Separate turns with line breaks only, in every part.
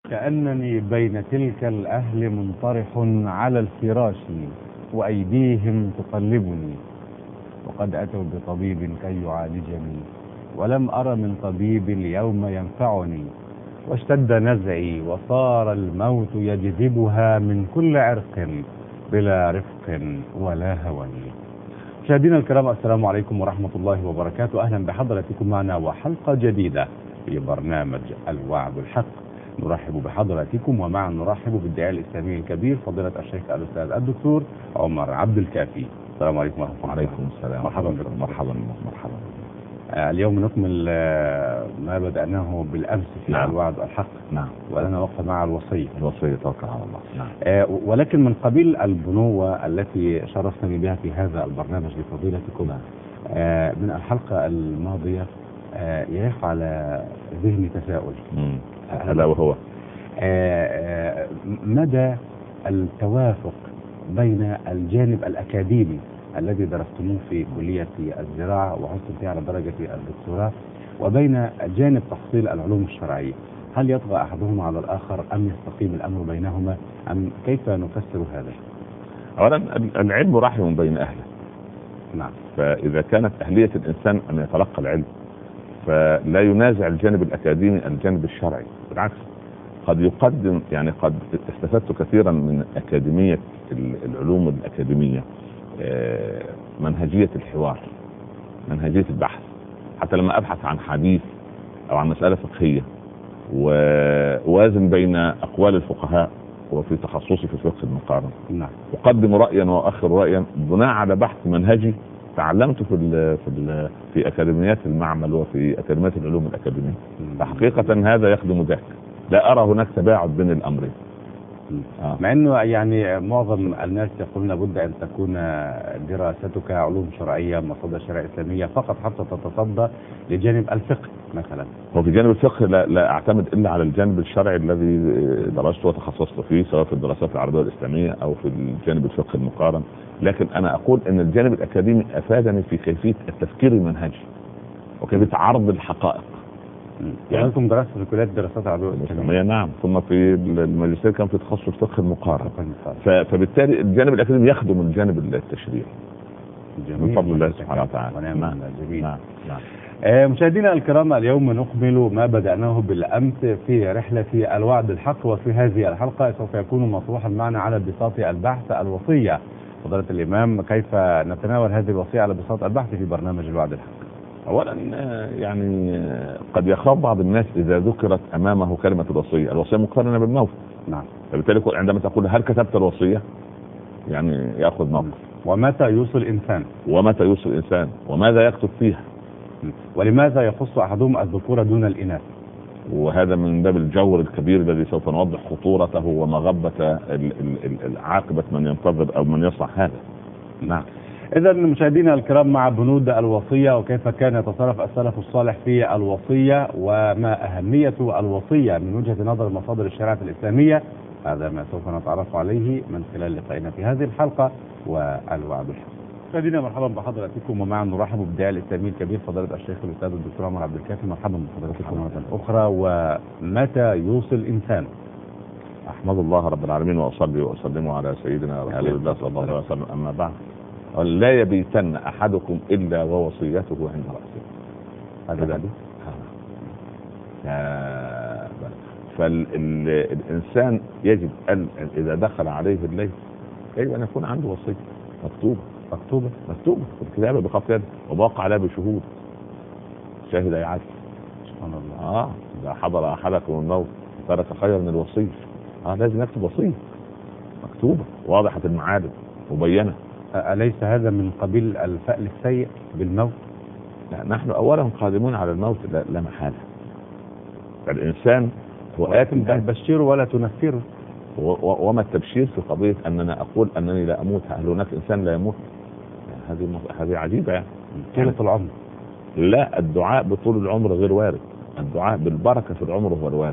كأنني بين تلك الأهل منطرح على الفراش، وأيديهم تقلبني، وقد أتوا بطبيب كي يعالجني، ولم أر من طبيب اليوم ينفعني، واشتد نزعي وصار الموت يجذبها من كل عرق بلا رفق ولا هون. مشاهدينا الكرام، السلام عليكم ورحمة الله وبركاته. أهلا بحضراتكم معنا وحلقة جديدة في برنامج الوعد الحق. نرحب بحضراتكم، ومعا نرحب بالداعية الإسلامي الكبير فضيلة الشيخ الأستاذ الدكتور عمر عبد الكافي. السلام عليكم ورحمة الله.
وعليكم السلام.
مرحبا بكم.
مرحبا.
اليوم نكمل ما بدأناه بالأمس في
نعم.
الوعد الحق.
نعم.
ولنا وقفة مع الوصية.
توكل على الله. نعم.
ولكن من قبيل البنوة التي شرفتني بها في هذا البرنامج لفضيلتكم من الحلقة الماضية يقع على ذهني تساؤل.
هلا وهو
مدى التوافق بين الجانب الأكاديمي الذي درستموه في كلية الزراعة وحصلتم فيه على درجة الدكتوراه، وبين جانب تحصيل العلوم الشرعية. هل يطغى أحدهما على الآخر أم يستقيم الأمر بينهما، أم كيف نفسر هذا؟
أولا العلم رحم بين أهله.
نعم.
فإذا كانت أهلية الإنسان أن يتلقى العلم فلا ينازع الجانب الأكاديمي الجانب الشرعي، بالعكس قد يقدم، يعني قد استفدت كثيرا من أكاديمية العلوم الأكاديمية، منهجية الحوار، منهجية البحث. حتى لما أبحث عن حديث أو عن مسألة فقهية ووازن بين أقوال الفقهاء وفي تخصصي في الفقه المقارن،
نعم،
أقدم رأيا وأخر رأيا بناء على بحث منهجي تعلمته في أكاديميات المعمل وفي أكاديميات العلوم الأكاديمية. فحقيقة هذا يخدم ذاك، لا أرى هناك تباعد بين الأمرين.
مع انه يعني معظم الناس يقولون لابد ان تكون دراستك علوم شرعيه مصادر شرعيه اسلاميه فقط حتى تتصدى لجانب الفقه مثلا.
وفي جانب الفقه لا اعتمد الا على الجانب الشرعي الذي درسته وتخصصت فيه، سواء في الدراسات العربيه والاسلاميه او في الجانب الفقه المقارن. لكن انا اقول ان الجانب الاكاديمي افادني في كيفيه التفكير المنهجي وكيفيه عرض الحقائق.
يعني انتم درستوا في كليه الدراسات العربيه والاسلاميه؟
نعم، ثم في الماجستير كان في تخصص الفقه المقارن. فبالتالي الجانب الاكاديمي يخدم الجانب التشريعي من فضل الله سبحانه وتعالى.
ونعم. جميل.
نعم. نعم.
مشاهدينا الكرام، اليوم نكمل ما بدأناه بالأمس في رحلة الوعد الحق، وفي هذه الحلقة سوف يكون مطروحا معنا على بساط البحث الوصية. فضيلة الإمام، كيف نتناول هذه الوصية على بساط البحث في برنامج الوعد الحق؟
اولا يعني قد يخاف بعض الناس اذا ذكرت امامه كلمه الوصيه مقارنه بالموت.
نعم.
فبالتالي عندما تقول هل كتبت الوصيه يعني ياخذ موقف.
ومتى يوصل الانسان؟
وماذا يكتب فيها؟
ولماذا يخص احدهم الذكور دون الاناث؟
وهذا من باب الجور الكبير الذي سوف نوضح خطورته ومغبه عاقبه من ينتظر او من يصنع هذا.
نعم. إذا مشاهدينا الكرام، مع بنود الوصية وكيف كان يتصرف السلف الصالح في الوصية وما أهمية الوصية من وجهة نظر مصادر الشريعة الإسلامية، هذا ما سوف نتعرف عليه من خلال لقائنا في هذه الحلقة والوعد الحق. مشاهدينا مرحبا بحضراتكم، ومعا نرحب بالداعية الإسلامي الكبير فضيلة الشيخ الأستاذ الدكتور عمر عبد الكافي. مرحبا بحضراتكم مرة أخرى. ومتى يوصل الإنسان؟
أحمد الله رب العالمين وأصلي وأسلم على سيدنا رسول الله صلى الله عليه وسلم. أما بعد، لا يبيتن احدكم الا ووصيته عند راسه. هذا حديث. فالانسان يجب ان اذا دخل عليه الليل يجب ان يكون عنده وصيه مكتوبه في الكتابه بخط يد وواقع عليها بشهود شاهد يعدل.
سبحان الله.
اذا حضر احدكم الموت ترك خيرا من الوصيه. لازم نكتب وصيه مكتوبه واضحه المعالم مبينه.
أليس هذا من قبيل الفأل السيء بالموت؟
لا، نحن أولا قادمون على الموت لا محالة. الإنسان هو
آتم بشره ولا تنفره.
وما التبشير في قضية أننا أقول أنني لا أموت؟ هل هناك إنسان لا يموت؟ يعني هذه عجيبة. يعني
طولة العمر.
لا، الدعاء بطول العمر غير وارد، الدعاء بالبركة في العمر هو الوارد.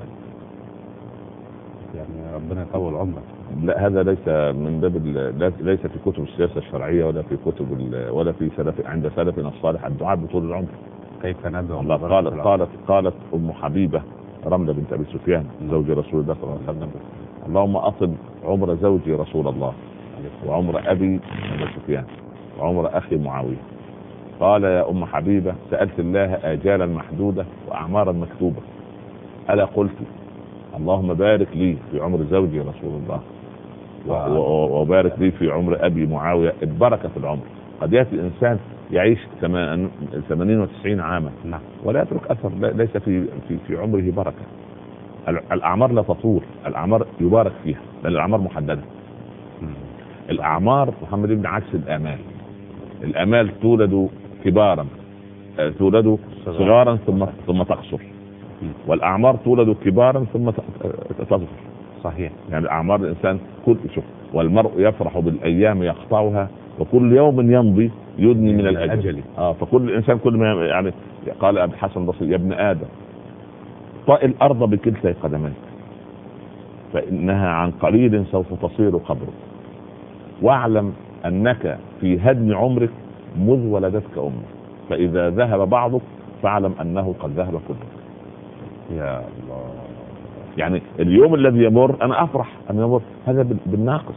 يعني ربنا يطول عمرك.
لا، هذا ليس من باب ليس في كتب السياسة الشرعية ولا في كتب ولا في عند سلفنا الصالح الدعاء بطول العمر.
كيف ندعو
الله؟ قالت أم حبيبة رملة بنت ابي سفيان زوج رسول الله صلى الله عليه وسلم: اللهم اطل عمر زوجي رسول الله، وعمر ابي سفيان، وعمر اخي معاويه. قال: يا ام حبيبه، سالت الله اجالا محدوده واعمارا مكتوبه، الا قلت اللهم بارك لي في عمر زوجي رسول الله وبارك لي في عمر ابي معاويه. البركه في العمر. قد ياتي الانسان يعيش 80 و90 عاما ولا يترك اثر، ليس في عمره بركه. الاعمار لا تطول، الاعمار يبارك فيها لان الاعمار محدده. الاعمار محمد بن عكس الامال. الامال تولد كبارا، تولد صغارا ثم تقصر، والاعمار تولد كبارا ثم تصغر.
صحيح.
يعني اعمار الانسان كل شوف، والمرء يفرح بالايام يقطعها وكل يوم يمضي يدني من الاجل. فكل انسان كل ما يعني قال ابو الحسن البصري: يا ابن ادم، طأ الارض بكلتا قدميك فانها عن قليل سوف تصير قبرك، واعلم انك في هدم عمرك مذ ولدتك امك، فاذا ذهب بعضك فاعلم انه قد ذهب كلك.
يا الله.
يعني اليوم الذي يمر انا افرح ان يمر، هذا بالناقص.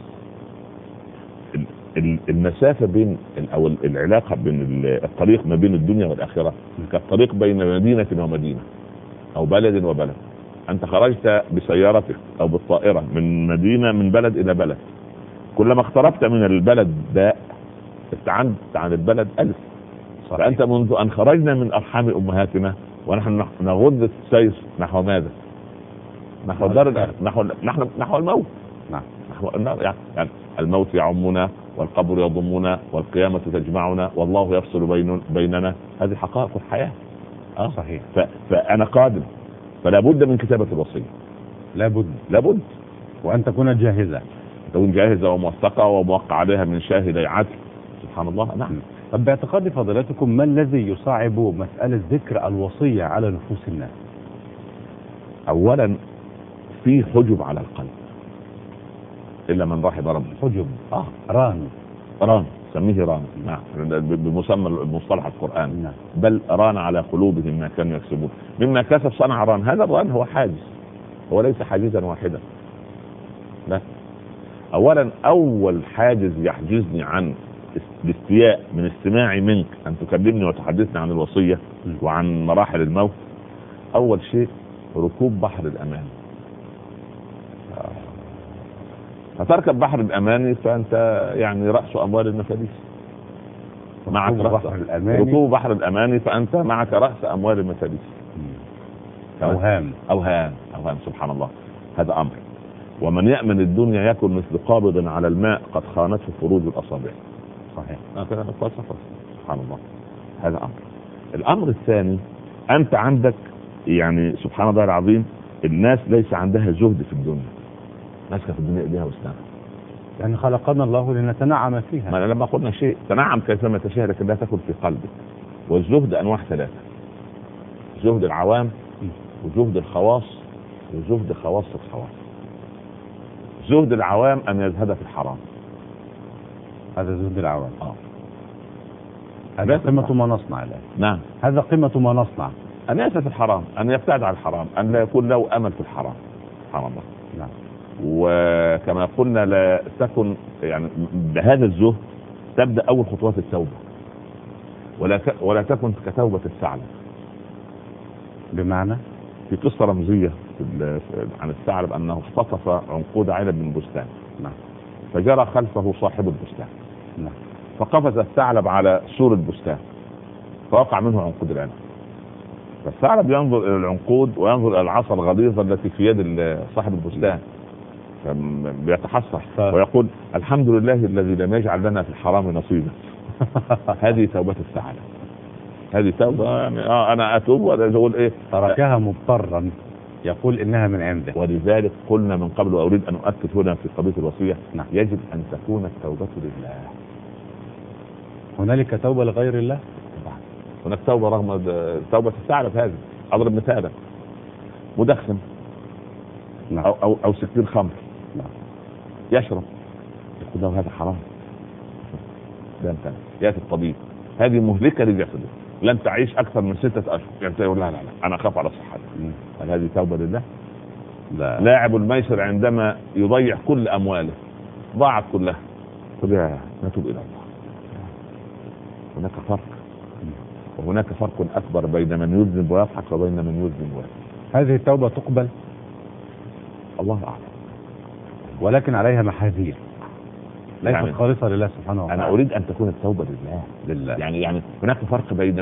المسافه بين او العلاقه بين الطريق ما بين الدنيا والاخره كالطريق بين مدينه ومدينه او بلد وبلد. انت خرجت بسيارتك او بالطائره من بلد الى بلد، كلما اقتربت من البلد داء ابتعدت عن البلد ألف. فانت منذ ان خرجنا من ارحام امهاتنا ونحن نغض السير نحو ماذا؟ نحو الدار، نحو الموت. يعني الموت يعمنا والقبر يضمنا والقيامة تجمعنا والله يفصل بيننا. هذه حقائق الحياة.
صحيح.
فأنا قادم، فلا بد من كتابة الوصية. لابد
وأن تكون جاهزة،
تكون جاهزة وموثقة وموقع عليها من شاهدي عدل. سبحان الله. نعم.
طب باعتقاد فضيلتكم ما الذي يصعب مسألة ذكر الوصية على نفوس الناس؟
أولا في حجب على القلب إلا من رحم ربه.
حجب.
ران سميه ران. نعم. بمسمى المصطلح القرآن.
نعم.
بل ران على قلوبهم ما كانوا يكسبون مما كسب صنع ران. هذا الران هو حاجز، هو ليس حاجزا واحدا. لا. أولا أول حاجز يحجزني عن الاستياء من استماعي منك أن تكلمني وتحدثني عن الوصية وعن مراحل الموت، أول شيء ركوب بحر الأمان. فتركب بحر الأمان فأنت يعني رأس أموال المفاليس. معك ركوب بحر الأمان فأنت معك رأس أموال المفاليس. أوهام. سبحان الله. هذا أمر. ومن يأمن الدنيا يكن مثل قابض على الماء قد خانته فروج الأصابع.
صحيح.
سبحان الله. هذا أمر. الأمر الثاني، أنت عندك يعني سبحان الله العظيم، الناس ليس عندها زهد في الدنيا، ماسكه في الدنيا ايديها واسنانها.
يعني خلقنا الله لنتنعم فيها.
ما لما قلنا شيء تنعم كيفما تشاء لكن لا تكن في قلبك. والزهد انواع ثلاثه: زهد العوام، وزهد الخواص، وزهد خواص الخواص. زهد العوام ان يزهد في الحرام.
هذا زهد العوام. هذا قمة ما نصنع الآن.
نعم.
هذا قمة ما نصنع.
ان يأسى في الحرام، ان يبتعد عن الحرام، ان لا يكون له امل في الحرام. سبحان الله.
نعم.
وكما قلنا لا تكن يعني بهذا الزهد تبدأ أول خطوات التوبة، ولا تكن كتوبة الثعلب.
بمعنى
في قصة رمزية عن الثعلب أنه اختطف عنقود عنب من بستان.
نعم.
فجرى خلفه صاحب البستان.
نعم.
فقفز الثعلب على سور البستان فوقع منه عنقود العنب. فالثعلب ينظر إلى العنقود وينظر إلى العصا الغليظة التي في يد صاحب البستان، بيتحسر ويقول الحمد لله الذي لم يجعل لنا في الحرام نصيبا. هذه توبة الثعلب. هذه توبة يعني أنا أتوب وأقول إيه،
تركها مضطرا يقول إنها من عنده.
ولذلك قلنا من قبل وأريد أن أؤكد هنا في قضية الوصية.
نعم.
يجب أن تكون التوبة لله.
هنالك توبة لغير الله؟
طبعا هناك توبة رغم توبة الثعلب. هذه أضرب مثالا: مدخن.
نعم.
أو سكين خمر.
نعم.
يشرب، يقول له هذا حرام. ده انت يأتي الطبيب، هذه مهلكة لجسده. لن تعيش اكثر من 6 اشهر، يعني تقول لا انا اخاف على صحتي. هل هذه توبه لله؟
لا.
لاعب الميسر عندما يضيع كل امواله ضاعت كلها، طب نتوب الى الله. هناك فرق، وهناك فرق اكبر بين من يذنب ويضحك وبين من يذنب ويضحك.
هذه التوبة تقبل؟
الله اعلم،
ولكن عليها محاذير، ليست
يعني
خالصة لله سبحانه وتعالى.
انا اريد ان تكون التوبة لله. يعني هناك فرق بين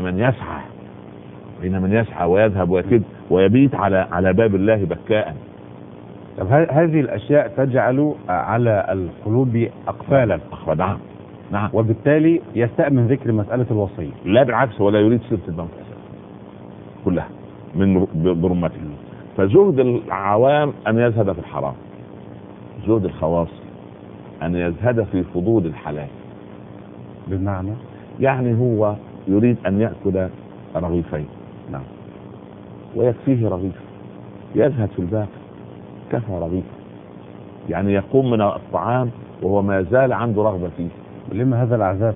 من يسعى ويذهب ويكد ويبيت على باب الله بكاء.
طب هذه الاشياء تجعل على القلوب اقفالا.
نعم.
وبالتالي يستأمن ذكر مسألة الوصية.
لا بالعكس، ولا يريد سيرة الموت كلها من برمته. فزهد العوام ان يزهد في الحرام، زهد الخواص ان يزهد في فضول الحلال.
بمعنى
يعني هو يريد ان يأكل رغيفين،
نعم،
ويكفيه رغيف، يزهد في الباقي، كفى رغيف. يعني يقوم من الطعام وهو ما زال عنده رغبة فيه.
لما هذا العذاب؟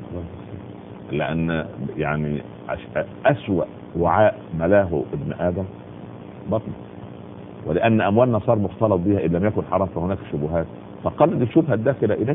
لأن يعني أسوأ وعاء ملاه ابن آدم بطنه، ولأن أموالنا صار مختلط بها إن لم يكن حرام فهناك شبهات، فقلد الشبهة الداخلة إليه.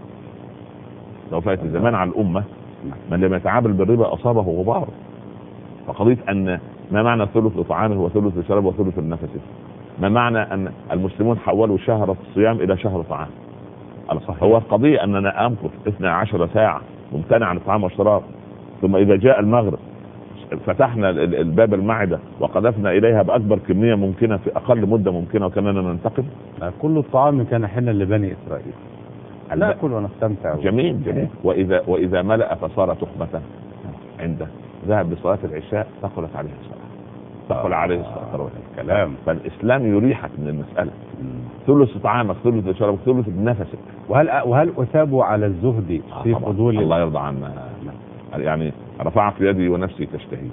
لو فات الزمان على الأمة من لم يتعامل بالربا أصابه غبار. فقضية أن ما معنى ثلث لطعامه وثلث لشرابه وثلث لنفسه؟ ما معنى أن المسلمون حولوا شهر الصيام إلى شهر طعام؟ هو القضية أننا أمكث 12 ساعة ممتنع عن الطعام والشراب، ثم إذا جاء المغرب فتحنا الباب المعدة وقذفنا إليها بأكبر كمية ممكنة في أقل مدة ممكنة وكاننا ننتقم.
كل الطعام كان حلا لبني إسرائيل، نأكل ونستمتع.
جميل. وإذا ملأ فصار تخمة عنده، ذهب بصلاة العشاء ثقلت عليه الصلاة، ثقل عليه الصلاة والكلام. فالإسلام يريحك من المسألة. ثلث طعامك، ثلث شرابك، ثلث بنفسك.
وهل أثابوا على الزهد في فضول؟
الله يرضى عنا. يعني رفعت يدي ونفسي تشتهي.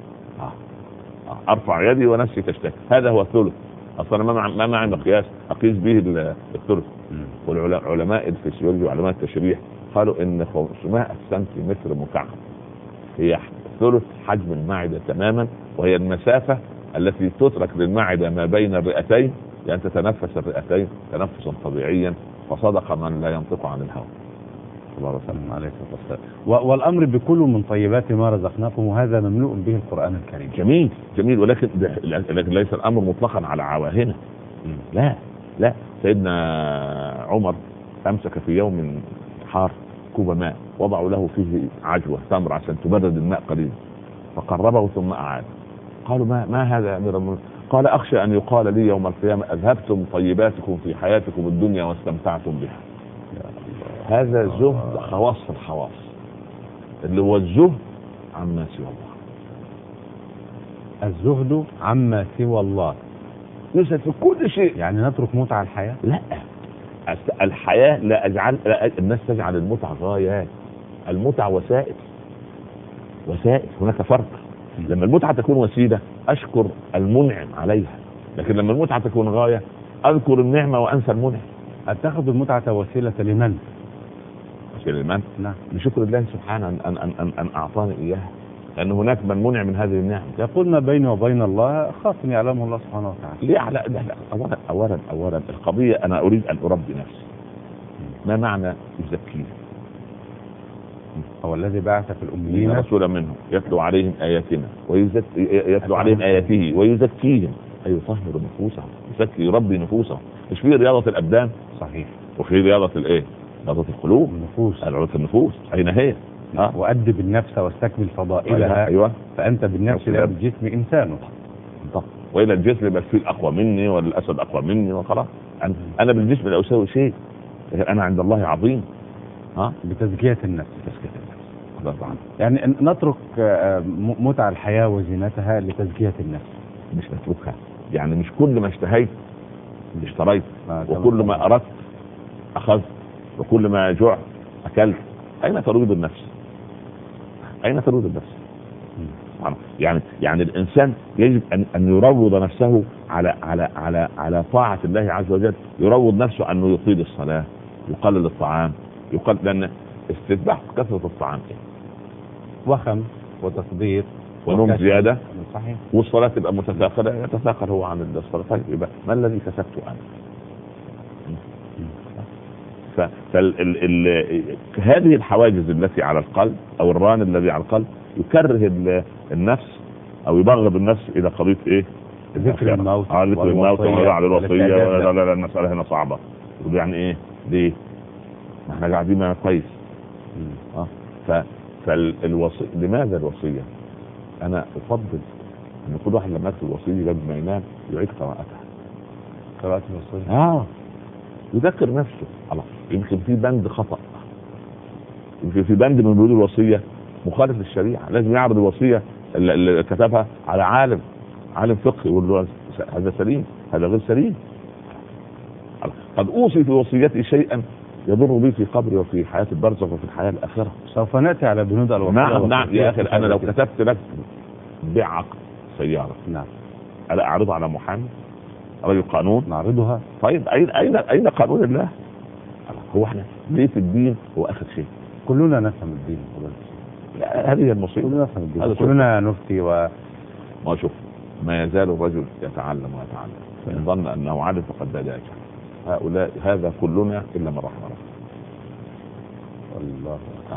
ارفع يدي ونفسي تشتهي، هذا هو الثلث. اصلا ما معنى مقياس اقيس به الثلث. والعلماء الفسيولوجي وعلماء التشريح قالوا ان 500 سنتيمتر مكعب هي ثلث حجم المعدة تماما، وهي المسافة التي تترك للمعدة ما بين الرئتين لأن تتنفس الرئتين تنفسا طبيعيا. فصدق من لا ينطق عن الهوى. الله عليه الصلاة والسلام.
والأمر بكل من طيبات ما رزقناكم، وهذا مملوء به القرآن الكريم.
جميل. ولكن ليس الأمر مطلقا على عواهنه. لا. سيدنا عمر أمسك في يوم حار كوب ماء، وضعوا له فيه عجوة تمر عشان تبرد الماء قليلا، فقربه ثم أعاد. قالوا ما هذا يا أمير المؤمنين؟ قال أخشى أن يقال لي يوم القيامة أذهبتم طيباتكم في حياتكم الدنيا واستمتعتم بها. هذا زهد خواص الخواص، اللي هو الزهد عما سوى الله.
الزهد عما سوى الله
يزهد في كل شيء.
يعني نترك متع الحياة؟
لا، الحياة لا الناس تجعل المتعة غايات. المتعة وسائل. هناك فرق. لما المتعة تكون وسيلة أشكر المنعم عليها، لكن لما المتعة تكون غاية أذكر النعمة وأنسى المنعم.
أتخذ المتعة وسيلة لمن؟
نعم، لشكر الله سبحانه أن أعطاني إياها، لأن هناك من منع من هذه النعم.
يقول ما بيني وبين الله خاص يعلمه الله سبحانه وتعالى.
لا. أولا القضية أنا أريد أن أربي نفسي. ما معنى يزكيه؟
هو الذي بعث في الأميين
رسولا منهم يتلو عليهم آياتنا يتلو عليهم آياته ويزكيهم، أي يطهر نفوسهم، يزكي يربي نفوسهم. مش في رياضة الأبدان؟
صحيح.
وفي رياضة الإيه؟ رياضة القلوب، النفوس. أين هي؟
وأدب النفس واستكمل فضائلها.
أيوة.
فأنت بالنفس لا بالجسم إنسان.
طب وإلى الجسم بس في الأقوى مني ولا الأسد أقوى مني وخلاص. أنا بالجسم لا أسوي شيء، أنا عند الله عظيم.
بتزكية النفس. يعني نترك متع الحياة وزينتها لتزكية النفس.
مش نتركها، يعني مش كل ما اشتهيت اشتريت، وكل ما أردت أخذت، وكل ما جعت أكلت. أين ترويض النفس؟ يعني الإنسان يجب أن يروض نفسه على طاعة الله عز وجل. يروض نفسه أنه يطيل الصلاة، يقلل الطعام، لأن استتباع كثرة الطعام
وخم وتصديق
ونوم زياده
صحيح،
والصلاه تبقى متثاقله، يتثاقل هو عن الصلاه. طيب يبقى ما الذي كسبته انا؟ هذه الحواجز التي على القلب او الران الذي على القلب يكره النفس او يبغض النفس الى قضيه ايه؟
ذكر الموت،
ذكر الموت على الوصيه. لا المساله هنا صعبه. يعني ايه؟ ليه؟ ما احنا قاعدين كويس. فالوصيه، لماذا الوصيه؟ انا افضل ان كل واحد لما يكتب الوصيه قبل ما ينام يعيد قراءه الوصيه. يذكر نفسه. الله، يمكن في بند خطأ، يمكن في بند من بنود الوصية مخالف للشريعة، لازم يعرض الوصية اللي كتبها على عالم فقه يقول له هذا سليم، هذا غير سليم. قد أوصي في وصيتي شيئا يضر بي في قبري وفي حياة البرزخ وفي الحياة الآخرة.
سوف نأتي على بنود الوصية.
نعم يا أخي، أنا لو كتبت لك بيع عقد سيارة،
نعم،
ألا أعرضها على محامي رجل قانون؟
نعرضها.
طيب أين قانون الله؟ هو احنا ليه في الدين هو اخر شيء؟
كلنا نفهم الدين.
لا، هذه المصيبه.
كلنا نفهم الدين، كلنا نفتي
ما شوف، ما يزال الرجل يتعلم ويتعلم، فان ظن انه عالم فقد بدا هؤلاء. هذا كلنا الا من رحم
الله.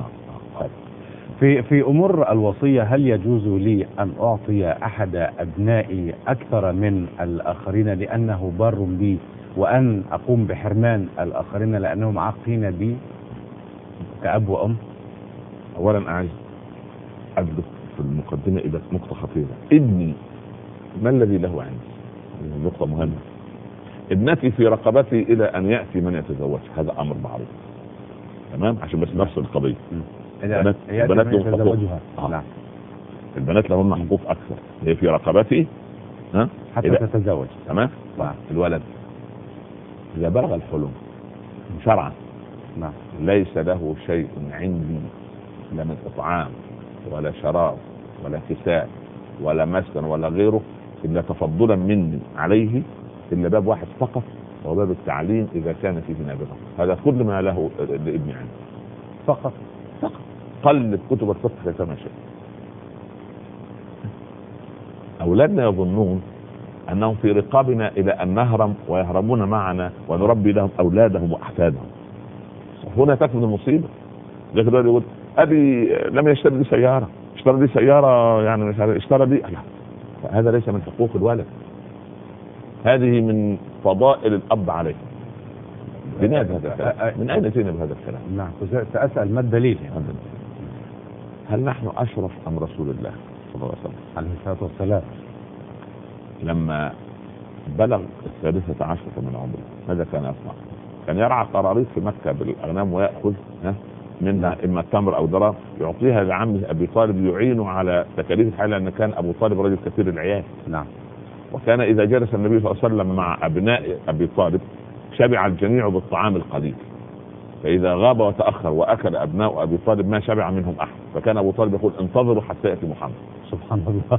في امور الوصيه، هل يجوز لي ان اعطي احد ابنائي اكثر من الاخرين لانه بار بي، وأن أقوم بحرمان الآخرين لأنهم عاقين بي كأب وأم؟
أولا أعز أبدأ في المقدمة إلى نقطة خطيرة. ابني ما الذي له عندي؟ نقطة مهمة. ابنتي في رقبتي إلى أن يأتي من يتزوج، هذا أمر معروف، تمام؟ عشان بس نفس القضية. البنات لهم حقوق.
نعم.
البنات لهم حقوق أكثر. هي في رقبتي
حتى تتزوج،
تمام؟ الولد إذا بلغ الحلم شرعا،
نعم،
ليس له شيء عندي، لا من إطعام ولا شراب ولا كساء ولا مسكن ولا غيره، إلا تفضلا مني عليه، إلا باب واحد فقط، وهو باب التعليم إذا كان فيه نابغة. هذا كل ما له لابني عندي فقط. قلب كتب الفقه كما شاء. أولادنا يظنون أنهم في رقابنا إلى أن نهرم ويهرمون معنا ونربي لهم أولادهم وأحفادهم. هنا تكمن المصيبة. لكن يقول أبي لم يشتري لي سيارة، اشترى لي سيارة، يعني مش اشترى لي. هذا ليس من حقوق الولد، هذه من فضائل الأب عليه. لماذا هذا الكلام؟ من أين أتينا بهذا الكلام؟
نعم، سأسأل ما الدليل؟
هل نحن أشرف أم رسول الله صلى الله عليه وسلم
عليه الصلاة والسلام؟
لما بلغ 13 من عمره ماذا كان يصنع؟ كان يرعى قراريط في مكة بالأغنام ويأخذ منها إما التمر أو درهم يعطيها لعمه أبي طالب يعينه على تكاليف الحياة، لأن كان أبو طالب رجل كثير العيال.
نعم.
وكان إذا جلس النبي صلى الله عليه وسلم مع أبناء أبي طالب شبع الجميع بالطعام القليل، فإذا غاب وتأخر وأكل أبناء أبي طالب ما شبع منهم أحد، فكان أبو طالب يقول انتظروا حتى يأتي محمد.
سبحان الله.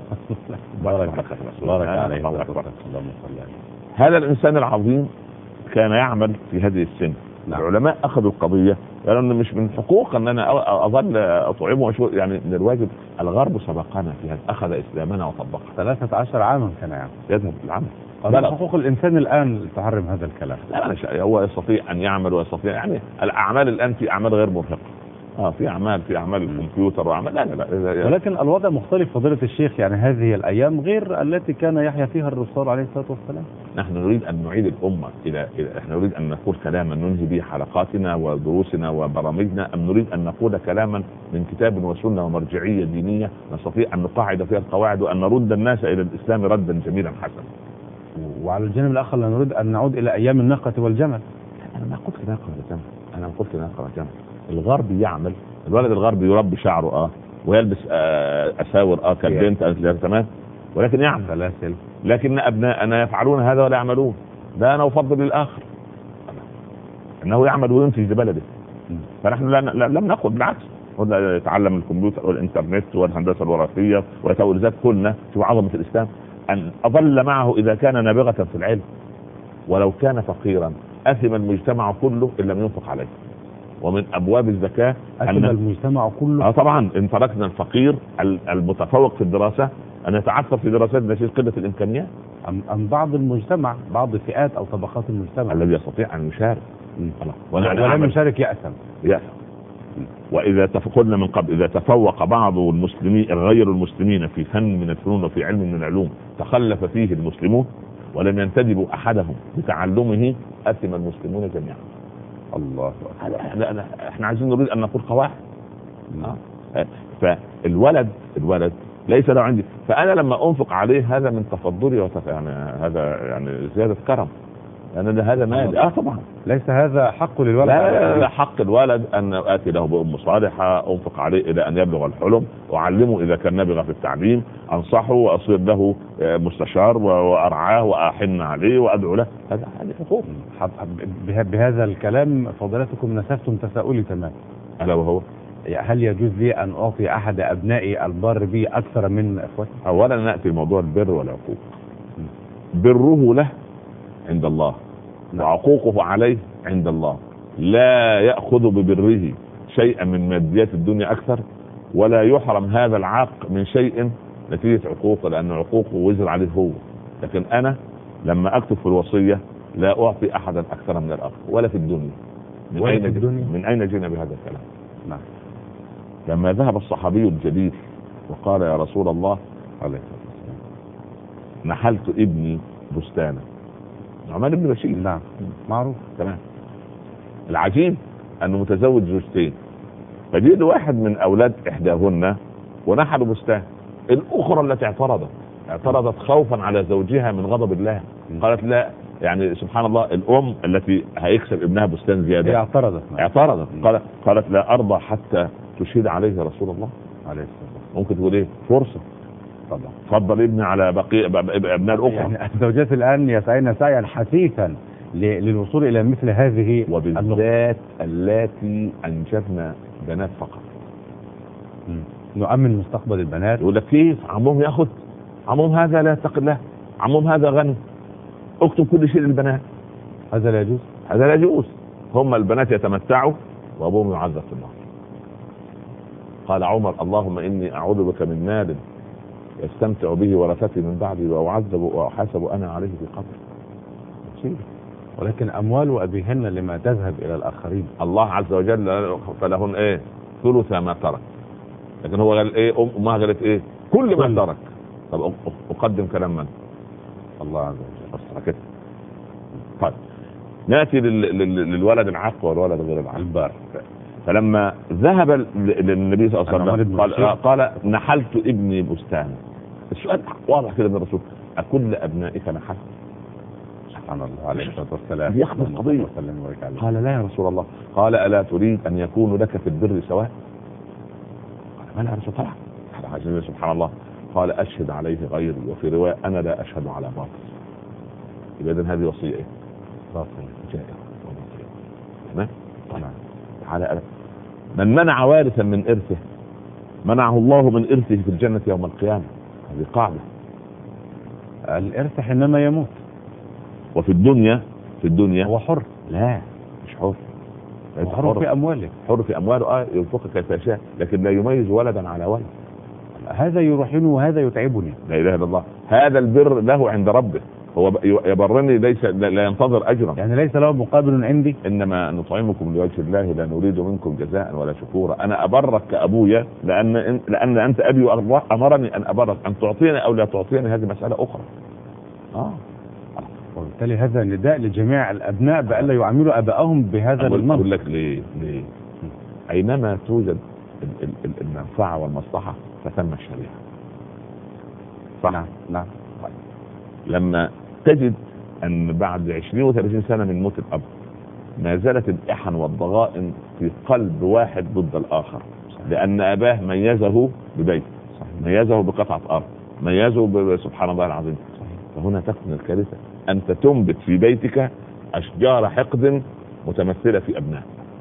بارك عليه.
هذا الإنسان العظيم كان يعمل في هذه السن.
نعم.
العلماء أخذوا القضية قالوا أن مش من حقوق أن أنا أظل أطعمه يعني من الواجب. الغرب سبقنا في هذا، أخذ إسلامنا وطبقه.
13 عاما كان يعمل.
يذهب العمل.
حقوق الإنسان الآن تحرم هذا الكلام.
لا، هو يستطيع أن يعمل ويستطيع، يعني الأعمال الآن في أعمال غير مرهقة. في أعمال الكمبيوتر وأعمال لا.
ولكن الوضع مختلف فضيلة الشيخ، يعني هذه الأيام غير التي كان يحيا فيها الرسول عليه الصلاة والسلام.
نحن نريد أن نعيد الأمة إحنا نريد أن نقول كلاما ننهي به حلقاتنا ودروسنا وبرامجنا، أم نريد أن نقول كلاما من كتاب وسنة ومرجعية دينية نستطيع أن نقاعد فيها القواعد وأن نرد الناس إلى الإسلام ردا جميلا حسنا.
وعلى الجانب الآخر لا نريد أن نعود إلى أيام الناقة والجمل.
أنا ما قلت ناقة والجمل، أنا قلت ناقة والجمل. الغرب يعمل، الولد الغربي يربي شعره ويلبس أساور كالبنت تمام، ولكن يعمل
سلاسل.
لكن أبناءنا يفعلون هذا ولا يعملون. لا، أنا أفضل الآخر أنه يعمل وينتج لبلده. فنحن لم نقل، بالعكس يتعلم الكمبيوتر والإنترنت والهندسة الوراثية وتوليزات كلنا في عظمة الإسلام، أن أظل معه إذا كان نابغة في العلم، ولو كان فقيرا أثم المجتمع كله إن لم ينفق عليه. ومن ابواب الزكاه
أكل المجتمع كله.
طبعا ان تركنا الفقير المتفوق في الدراسه ان يتعثر في دراسات نتيجه قله الامكانيات،
أم بعض المجتمع، بعض فئات او طبقات المجتمع
الذي يستطيع ان يشارك
ولم يشارك يأثم.
واذا قلنا من قبل اذا تفوق بعض المسلمين غير المسلمين في فن من الفنون وفي علم من العلوم تخلف فيه المسلمون ولم ينتدبوا احدهم بتعلمه اثم المسلمون جميعا.
الله
اكبر. احنا عايزين نريد ان نقول قواعد. فالولد ليس له عندي، فانا لما انفق عليه هذا من تفضلي يعني هذا يعني زياده كرم، لان هذا مال. طبعا
ليس هذا حق للولد.
لا حق الولد ان اتي له بام صالحه، انفق عليه الى ان يبلغ الحلم، اعلمه اذا كان نابغ في التعليم، انصحه واصير له مستشار وارعاه واحن عليه وادعو له. هذه حقوق.
بهذا الكلام فضيلتكم نسفتم تساؤلي تمام.
الا وهو
هل يجوز لي ان اعطي احد ابنائي البر بي اكثر من اخوتي؟
اولا ناتي موضوع البر والعقوق. بره له عند الله وعقوقه عليه عند الله، لا يأخذ ببره شيئا من ماديات الدنيا أكثر، ولا يحرم هذا العاق من شيء نتيجة عقوقه، لأن عقوقه وزر عليه هو. لكن أنا لما أكتب في الوصية لا أعطي أحدا أكثر من الآخر ولا في الدنيا. من أين جينا بهذا الكلام؟
نعم.
لما ذهب الصحابي الجليل وقال يا رسول الله
عليه
نحلت ابني بستانا، نعمان بن بشير.
نعم معروف.
تمام. العجيب انه متزوج زوجتين، فجيء واحد من اولاد احداهن ونحلوا بستان، الاخرى التي اعترضت خوفا على زوجها من غضب الله. قالت لا، يعني سبحان الله، الام التي هيكسب ابنها بستان زياده اعترضت. قالت لا ارضى حتى تشهد عليه رسول الله عليه الصلاه. ممكن تقول ايه؟ فرصه. طبعا فضل ابني على بقيه ابناء الاخرى.
يعني الزوجات الان يسعين سعيا حثيثا للوصول الى مثل هذه،
وبالذات اللاتي انجبن بنات فقط.
نؤمن مستقبل البنات.
يقول لك كيف عمهم ياخذ، عمهم هذا لا يتقي الله، عمهم هذا غني، اكتب كل شيء للبنات.
هذا لا يجوز.
هذا لا يجوز. هم البنات يتمتعوا وابوهم يعذب في النار. قال عمر اللهم اني اعوذ بك من مال يستمتع به ورثتي من بعدي واعذب واحاسب انا عليه في قبر.
ولكن اموال ابيهن لما تذهب الى الاخرين.
الله عز وجل فلهن ايه؟ ثلث ما ترك. لكن هو قال ايه؟ امها قالت ايه؟ كل ما ترك. طب اقدم كلام من؟ الله عز وجل. كده. طيب ناتي للولد العاق والولد غير العاق. فلما ذهب للنبي صلى الله عليه وسلم قال نحلت ابني بستان. السؤال واضح كده من الرسول، أكل أبنائك نحلت؟
سبحان الله عليه الصلاة والسلام.
يخبر القضية. قال لا يا رسول الله. قال ألا تريد أن يكون لك في البر سواء؟ قال ما لا رسول طبعا. سبحان الله. قال أشهد عليه غيري، وفي رواية أنا لا أشهد على باطل. إذن هذه وصية إيه؟
باطل
جائر. تمام؟ طيب على من منع وارثا من إرثه منعه الله من إرثه في الجنة يوم القيامة. هذه قاعدة.
الإرث حينما يموت.
وفي الدنيا
هو حر.
لا مش حر.
حر في أمواله.
حر في أمواله ينفق كيف يشاء، لكن لا يميز ولدا على ولد.
هذا يرحمني وهذا يتعبني.
لا إله إلا الله. هذا البر له عند ربه، هو يبرني ليس لا ينتظر أجرا،
يعني ليس له مقابل عندي.
إنما نطعمكم لوجه الله لا نريد منكم جزاء ولا شكورا. أنا أبرك كأبويا لأن أنت أبي وأمرني أن أبرك. أن تعطيني أو لا تعطيني هذه مسألة أخرى.
وبالتالي هذا نداء لجميع الأبناء بألا يعاملوا أبائهم بهذا المنطق.
أقول لك ليه؟ أينما توجد المنفعة والمصلحة فثم الشريعة.
صح؟ نعم.
لما تجد أن بعد 20 و30 سنة من موت الأب ما زالت الإحن والضغائن في قلب واحد ضد الآخر، لأن أباه ميزه ببيت، ميزه بقطعة أرض، ميزه سبحان الله العظيم. فهنا تكون الكارثة. أنت تنبت في بيتك أشجار حقد متمثلة في أبناء.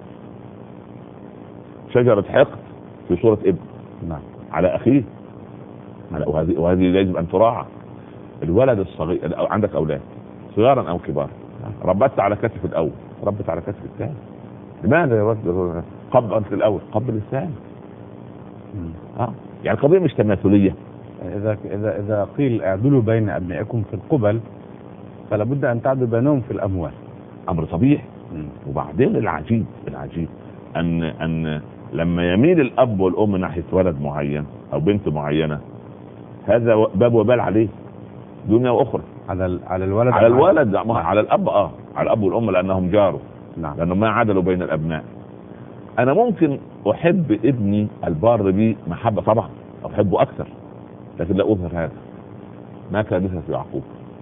شجرة حقد في صورة ابن على أخيه، وهذه يجب أن تراعى. الولد الصغير، عندك أولاد صغارا أو كبار، ربطت على كتف الأول، ربط على كتف الثاني. لماذا يا ولد قبل الاول قبل الثاني؟ يعني القضيه مش تماثليه.
اذا قيل اعدلوا بين ابنائكم في القبل فلا بد ان تعدلوا بينهم في الاموال.
امر طبيعي. وبعدين العجيب ان لما يميل الاب والام ناحيه ولد معين او بنت معينه، هذا باب وبال عليه دنيا واخرى.
على الولد
على على الاب، على الاب والام لانهم جاروا.
نعم.
لانهم ما عدلوا بين الابناء. انا ممكن احب ابني البار بي محبه طبعا، احبه اكثر، لكن لا اظهر هذا. ما كان في يعقوب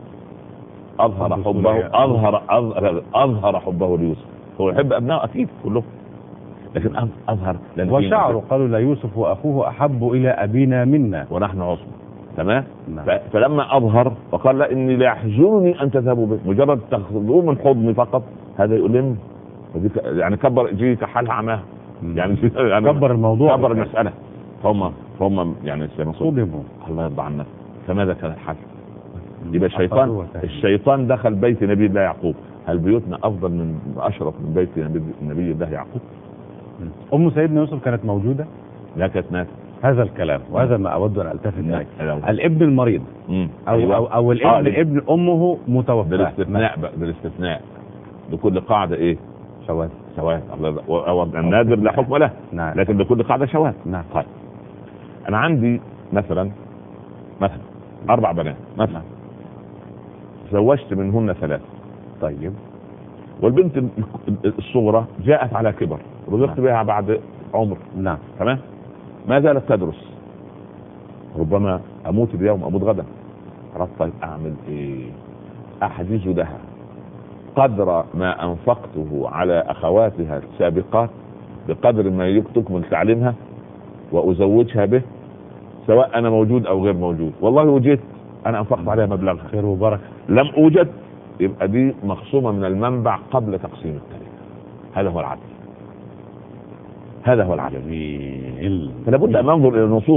اظهر حبه ليوسف. هو يحب ابنائه اكيد كلهم، لكن اظهر.
وشعروا قالوا لا يوسف واخوه احب الى ابينا منا
ونحن عصبه. تمام.
نعم.
فلما اظهر وقال لا اني لا يحزنني ان تذهبوا به، مجرد تاخذوه من حضني فقط هذا يؤلم. يعني كبر جي كحالها عماها، يعني
كبر الموضوع،
كبر المساله. هم يعني
صدموا.
الله يرضى عنك. فماذا كان الحل؟ يبقى الشيطان دخل بيت نبي الله يعقوب. هل بيوتنا افضل من اشرف من بيت نبي الله يعقوب؟
ام سيدنا يوسف كانت موجوده؟
لا، كانت ماتت.
هذا الكلام، وهذا ما اود ان التفت اليه. الابن المريض او الابن ابن امه متوفى،
بالاستثناء لكل قاعده ايه؟
شواذ.
النادر لا حكم له.
نعم.
لكن لكل قاعده شواذ.
نعم.
طيب انا عندي مثلا 4 بنات مثلا، زوجت منهن 3.
طيب.
والبنت الصغرى جاءت على كبر، رزقت بها بعد عمر.
نعم.
تمام. ما زالت تدرس، ربما اموت اليوم اموت غدا. طيب اعمل ايه؟ احجز لها قدر ما انفقته على اخواتها السابقات بقدر ما تكمل تعليمها، وازوجها به سواء انا موجود او غير موجود. والله وجدت انا انفقت عليها مبلغ
خير وبركه.
لم اوجد، يبقى دي مخصومه من المنبع قبل تقسيم التركه. هذا هو العدل.
جميل.
فلا بد ان ننظر الى النصوص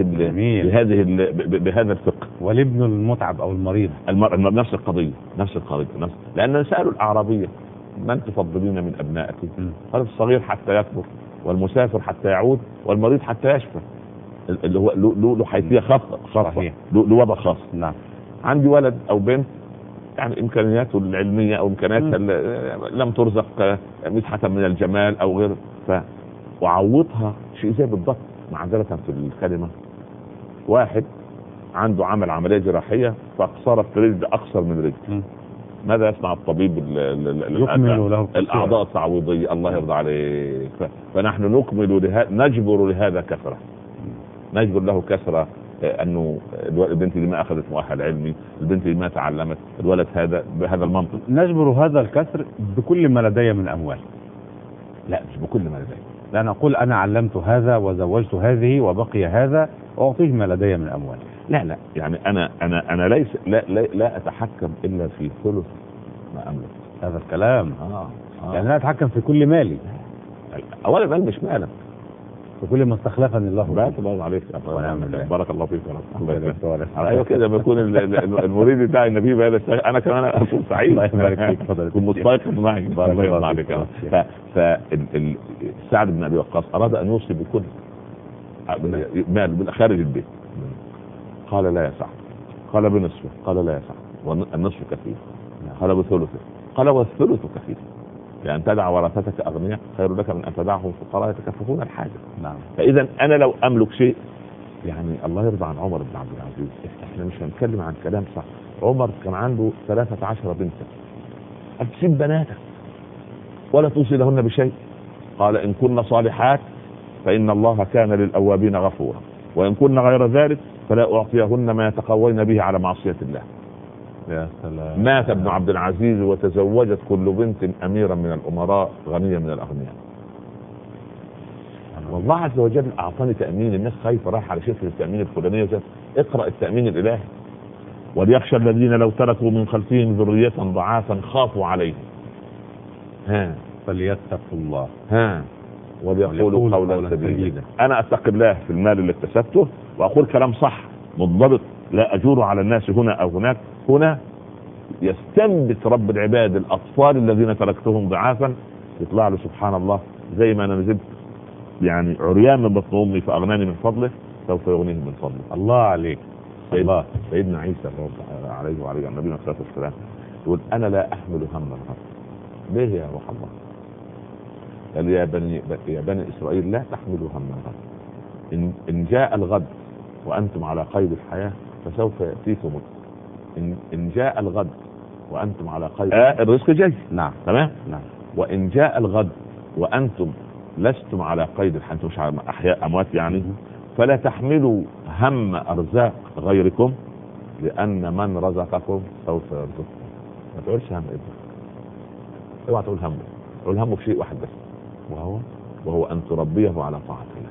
بهذا الفقه.
والابن المتعب او المريض
نفس القضيه. لان سالوا الاعرابيه من تفضلين من ابنائك؟ قال الصغير حتى يكبر، والمسافر حتى يعود، والمريض حتى يشفى. اللي هو له حيثيه خاصه، له وضع خاص.
نعم.
عندي ولد او بنت يعني امكانياته العلميه او امكانياتها لم ترزق مسحه من الجمال او غيره، وعوضها شيء زي بالضبط. معذره في الكلمه، واحد عنده عمليه جراحيه فاقصرت رجل اقصر من رجل، ماذا يصنع الطبيب؟
يكمل له
الاعضاء التعويضيه. الله يرضى عليك. فنحن نجبر لهذا كثره، نجبر له كثره. انه البنت اللي ما اخذت مؤهل علمي، البنت اللي ما تعلمت، الولد هذا بهذا المنطق.
نجبر هذا الكسر بكل ما لدي من اموال.
لا، مش بكل ما لدي.
لا، نقول انا علمت هذا وزوجت هذه وبقي هذا واعطيه ما لدي من اموال.
لا يعني انا ليس لا اتحكم الا في ثلث ما املك.
هذا الكلام. يعني لا اتحكم في كل مالي.
اولا مال مش مالك،
وكل ما استخلفني الله.
بارك الله عليك. بارك الله فيك.
ايوه
كده بيكون المريد بتاعي النبي هذا انا كمان اكون سعيد.
الله يبارك فيك.
كنت مستيقظ معي. الله يرضى عليك. فسعد بن ابي وقاص اراد ان يوصي بكل مال خارج البيت. قال لا يا سعد. قال بنصفه. قال لا يا سعد، والنصف كثير. قال بثلثه. قال والثلث كثير. لأن تدع ورثتك أغنياء خير لك من أن تدعهم فقراء يتكففون الحاجة.
نعم.
فإذا أنا لو أملك شيء، يعني الله يرضى عن عمر بن عبد العزيز. إحنا مش هنتكلم عن كلام صح. عمر كان عنده 13 بنتا. أسيب بناتك ولا توصي لهن بشيء. قال إن كن صالحات فإن الله كان للأوابين غفورا، وإن كن غير ذلك فلا أعطيهن ما يتقوين به على معصية الله.
يا سلام.
مات ابن عبد العزيز وتزوجت كل بنت أميرا من الأمراء غنيا من الأغنياء. والله عز وجل أعطاني تأمين. الناس خايفة رايحة على شركة التأمين الفلانية، اقرأ التأمين الإلهي. وليخشى الذين لو تركوا من خلفهم ذرية ضعافا خافوا عليهم
فليتقوا الله
وليقولوا قولا سديدا. أنا أتقي الله في المال اللي اكتسبته وأقول كلام صح منضبط، لا أجور على الناس هنا أو هناك. هنا يستنبت رب العباد الأطفال الذين تركتهم ضعافا يطلع له سبحان الله زي ما انا نزلت يعني عريان من بطن امي فاغناني من فضله سوف يغنيه من فضله.
الله عليك. الله.
سيدنا عيسى عليه وعلى نبينا الصلاه والسلام يقول انا لا احمل هم الغد. ليه يا روح الله؟ قال يا بني اسرائيل لا تحملوا هم الغد. ان جاء الغد وانتم على قيد الحياه فسوف ياتيكم ان جاء الغد وانتم على قيد الرزق جاي.
نعم.
تمام.
نعم.
وان جاء الغد وانتم لستم على قيد الحياه، انتم مش احياء اموات يعني، فلا تحملوا هم ارزاق غيركم لان من رزقكم سوف يرزقكم. ما تقولش هم ابنك، اوعى تقول همه، قول همه في شيء واحد بس، وهو ان تربيه على طاعه الله.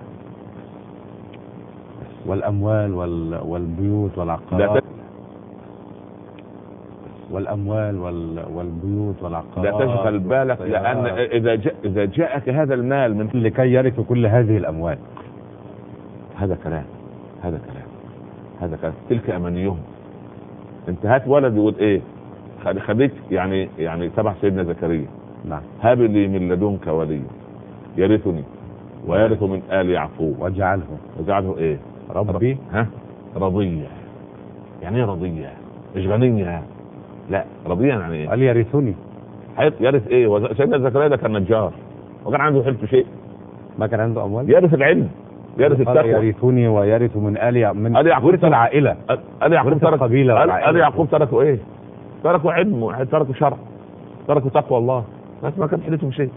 والاموال والبيوت والعقارات، والاموال والبيوت والعقارات
لا تشغل بالك، لان اذا جاءك هذا المال من
لكي يرث كل هذه الاموال.
هذا كلام تلك امانيهم. انت هات ولد يقول ايه خليك يعني تبع سيدنا زكريا.
نعم.
هب لي من لدنك وليا يرثني ويرث من آل يعقوب واجعله ايه
ربي
رضية. يعني ايه رضية؟ مش غنية، لا رضية يعني ايه؟
قال يرثني.
يرث ايه؟ سيدنا زكريا ده كان نجار وكان عنده حلف شيء،
ما كان عنده اموال.
يرث العلم، يرث التقوى.
يرثني ويرث من آل
يعقوب
ورث العائلة.
آل يعقوب ترك
القبيلة.
آل يعقوب تركوا ايه؟ تركوا علم، تركوا شرع، تركوا تقوى الله، بس ما كان حدثهم شيء،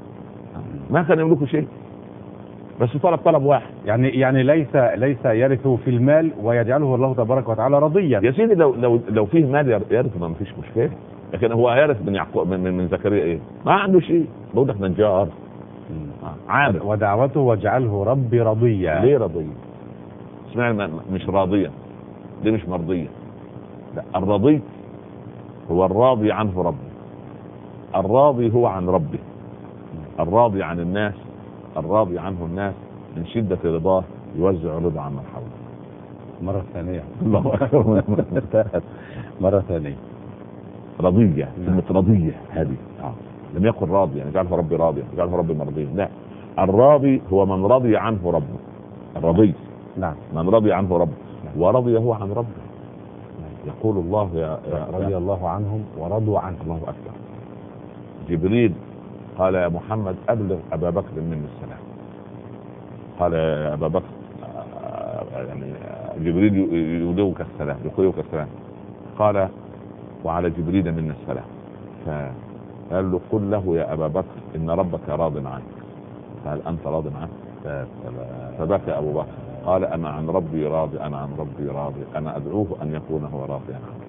ما كان يملكوا شيء، بس طلب واحد.
يعني ليس يرث في المال ويجعله الله تبارك وتعالى رضيا.
يا سيدي لو فيه مال يرث ما فيش مشكله، لكن هو يرث من يعقوب من زكريا ايه؟ ما عنده شيء، بقول لك نجار عامل.
ودعوته واجعله ربي رضيا.
ليه رضيا؟ اسمعني، مش راضيا، دي مش مرضيه. لا، الرضي هو الراضي عنه ربه، الراضي هو عن ربه، الراضي عن الناس، الراضي عنه الناس من شدة رضاه يوزع رضا عن من حوله.
مرة ثانية.
الله أكبر.
مرة ثانية.
رضية، كلمة رضية هذه لم يكن راضي يعني جعله ربي راضي، جعله ربي مرضي، لا، الراضي هو من رضي عنه ربه، الرضي.
نعم.
من رضي عنه ربه ورضي هو عن ربه. يقول الله يا
رضي الله عنهم ورضوا عنه.
الله أكبر. جبريل قال يا محمد أبلغ أبا بكر مني السلام. قال يا أبا بكر يعني جبريل يودوك السلام، يقولك السلام. قال وعلى جبريل منا السلام. فقال له قل له يا أبا بكر إن ربك راض عنك. قال أنت راض عنك؟ فبكى أبو بكر قال أنا عن ربي راضي، أنا عن ربي راضي، أنا أدعوه أن يكون هو راضي عنه.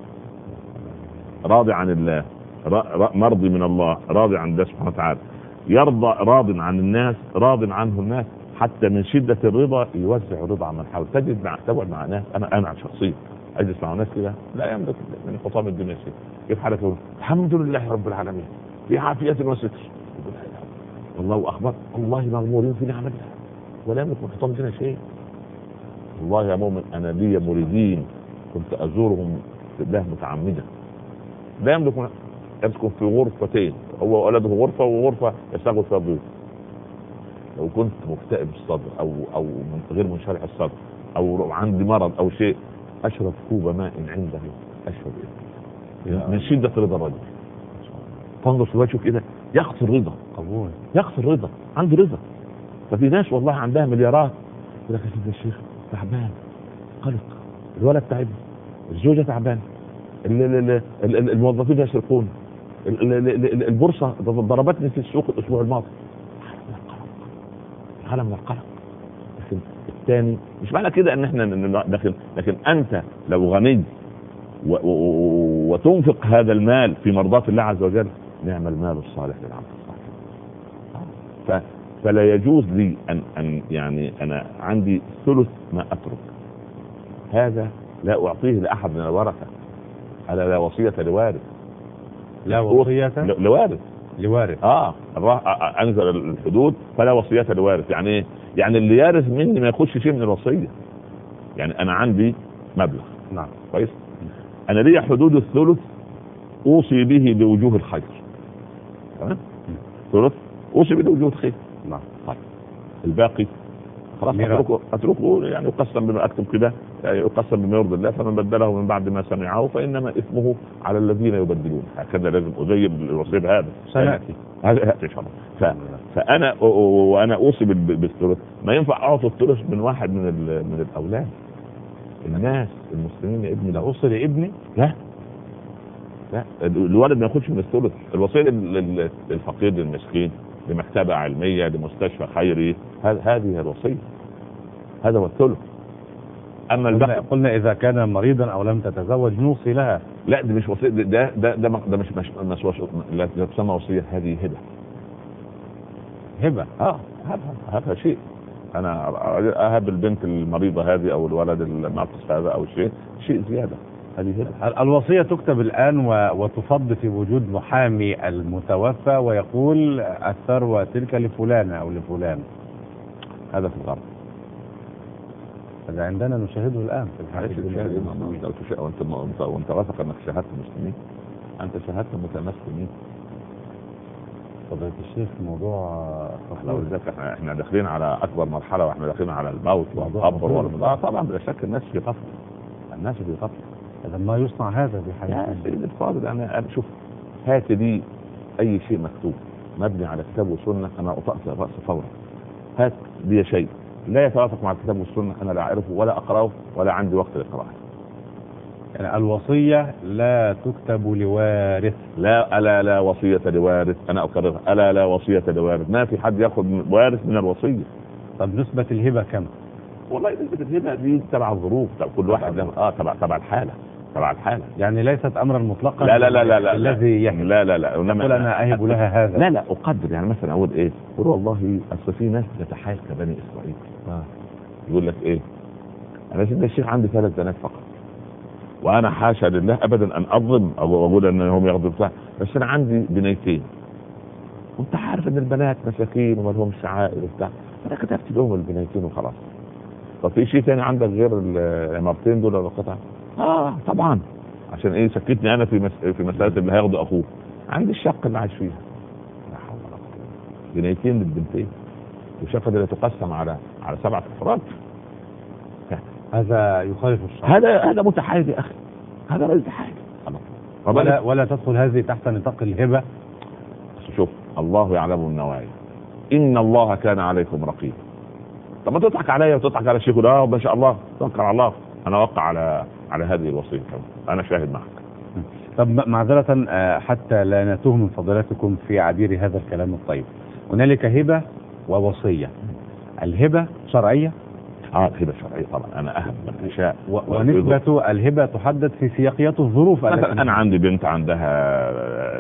راضي عن الله، مرضي من الله، راضي عن الله سبحانه وتعالى، يرضى، راض عن الناس، راض عنه الناس، حتى من شدة الرضا يوزع رضا عن من حوله. تقعد مع ناس، انا عن شخصيا اجلس مع ناس كده لا يملك من حطام الدنيا شيء، كيف حالك؟ الحمد لله رب العالمين في عافية وستر، والله اخبر، والله مغمورين في نعم الله ولا يملك من حطام الدنيا شيء. والله يا مؤمن انا لي مريدين كنت ازورهم في الله متعمدا، لا يملك، يسكن في غرفتين، هو ولده غرفة وغرفة يستغل فيها ضيوف. لو كنت مكتئب الصدر او غير منشرح الصدر او عندي مرض او شيء، اشرب كوب ماء عنده اشرب من شدة رضا الرجل. تنظر في وجهه كده يقصر رضا، قبول، يقصر رضا، عنده رضا. ففي ناس والله عندها مليارات يقول لك يا سيدي الشيخ تعبان، قلق، الولد تعب، الزوجة تعبان، الموظفين يسرقون، البورصة ضربتني في السوق الاسبوع الماضي. حالة من القلق. لكن الثاني مش معنى كده ان احنا لكن انت لو غني وتنفق هذا المال في مرضاة الله عز وجل، نعم المال الصالح للعبد الصالح. فلا يجوز لي ان يعني انا عندي ثلث ما اترك، هذا لا اعطيه لاحد من الورثة. ألا لا وصية لوارث،
لا وصية لوارث.
انزل الحدود فلا وصية لوارث. يعني ايه؟ يعني اللي يارث مني ما ياخدش شيء من الوصية. يعني انا عندي مبلغ،
نعم،
كويس، انا لي حدود الثلث اوصي به بوجوه الخير، تمام؟ ثلث اوصي بوجود خير.
نعم.
طيب الباقي خلاص اتركه يعني يقسم بما اكتب كده، يعني يقسم بما يرضي الله، فمن بدله من بعد ما سمعه فانما اثمه على الذين يبدلون. هكذا لازم اغير الوصيه بهذا.
سناتي
هذا ياتي ان شاء الله. فانا وانا اوصي بالثلث، ما ينفع اعطي الثلث من واحد من الاولاد الناس المسلمين. يا ابني
لا اوصي لابني،
لا الولد ما ياخدش من الثلث. الوصيه للفقير للمسكين، لمكتبه علميه، لمستشفى خيري، هذه الوصيه، هذا هو الثلث. اما الباقي
قلنا اذا كان مريضا او لم تتزوج نوصي لها.
لا دي مش وصيه، ده مش لا تسمى وصيه، هذه هبه. هبه شيء. انا اهب البنت المريضه هذه او الولد الناقص هذا او شيء زياده، هذه هبه.
الوصيه تكتب الان وتفض في وجود محامي المتوفى ويقول الثروه تلك لفلانه او لفلان.
هذا في الغرب،
هذا عندنا نشاهده الان في الحاكم.
وانت واثق انك شاهدت المسلمين؟ انت شاهدت المتمسكين.
فضيلة الشيخ موضوع
لو ذاك احنا داخلين على اكبر مرحله، واحنا داخلين على الموت والقبر طبعا بلا شك الناس في غفله، الناس في غفله.
اذا ما يصنع هذا بحياتنا
يا سيدي الفاضل. انا شوف، هات لي اي شيء مكتوب مبني على كتاب وسنه، انا اطأت الراس فورا. هات لي شيء لا يتوافق مع الكتاب والسنه، انا لا اعرفه ولا اقراه ولا عندي وقت للقراءه.
يعني الوصيه لا تكتب لوارث.
لا وصيه لوارث. انا اكررها، لا وصيه لوارث. ما في حد ياخذ وارث من الوصيه.
طب نسبه الهبه كم؟
والله نسبه الهبه دي تبع الظروف، كل واحد له تبع الحاله.
يعني ليست امرا مطلقا.
لا
الذي يحب.
لا
قل انا اهب لها هذا.
لا اقدر. يعني مثلا اقول ايه؟ قول والله اصل في ناس تتحايل كبني اسرائيل. يقول لك ايه؟ انا سيدنا الشيخ عندي 3 بنات فقط، وانا حاشا لله ابدا ان اظلم او اقول انهم ياخذوا بتاع، بس انا عندي بنيتين، وانت عارف ان البنات مساكين وما لهمش شعائر وبتاع، انا كتبت لهم البنيتين وخلاص. طب في شيء ثاني عندك غير العمارتين دول ولا القطعه؟ طبعا. عشان ايه؟ سكتني انا في مساله اللي هياخدوا اخوه. عندي الشقه اللي عايش فيها، لا حول ولا قوه، بنيتين للبنتين، والشقه اللي تقسم على 7 افراد.
هذا يخالف الشرع.
هذا متحايل يا اخي، هذا رجل حاجه.
ولا تدخل هذه تحت نطاق الهبه.
شوف، الله يعلم النوايا، ان الله كان عليكم رقيبا. طب ما تضحك عليا وتضحك على الشيخ، لا ما شاء الله توكل على الله، انا اوقع على هذه الوصيه كمان، انا شاهد معك.
طب معذره حتى لا نتوه من فضيلتكم في عبير هذا الكلام الطيب، هنالك هبه ووصيه. الهبه شرعيه.
الهبه شرعيه طبعا، انا اهب من اشاء.
ونسبه الهبه تحدد في سياقيات الظروف.
انا عندي بنت عندها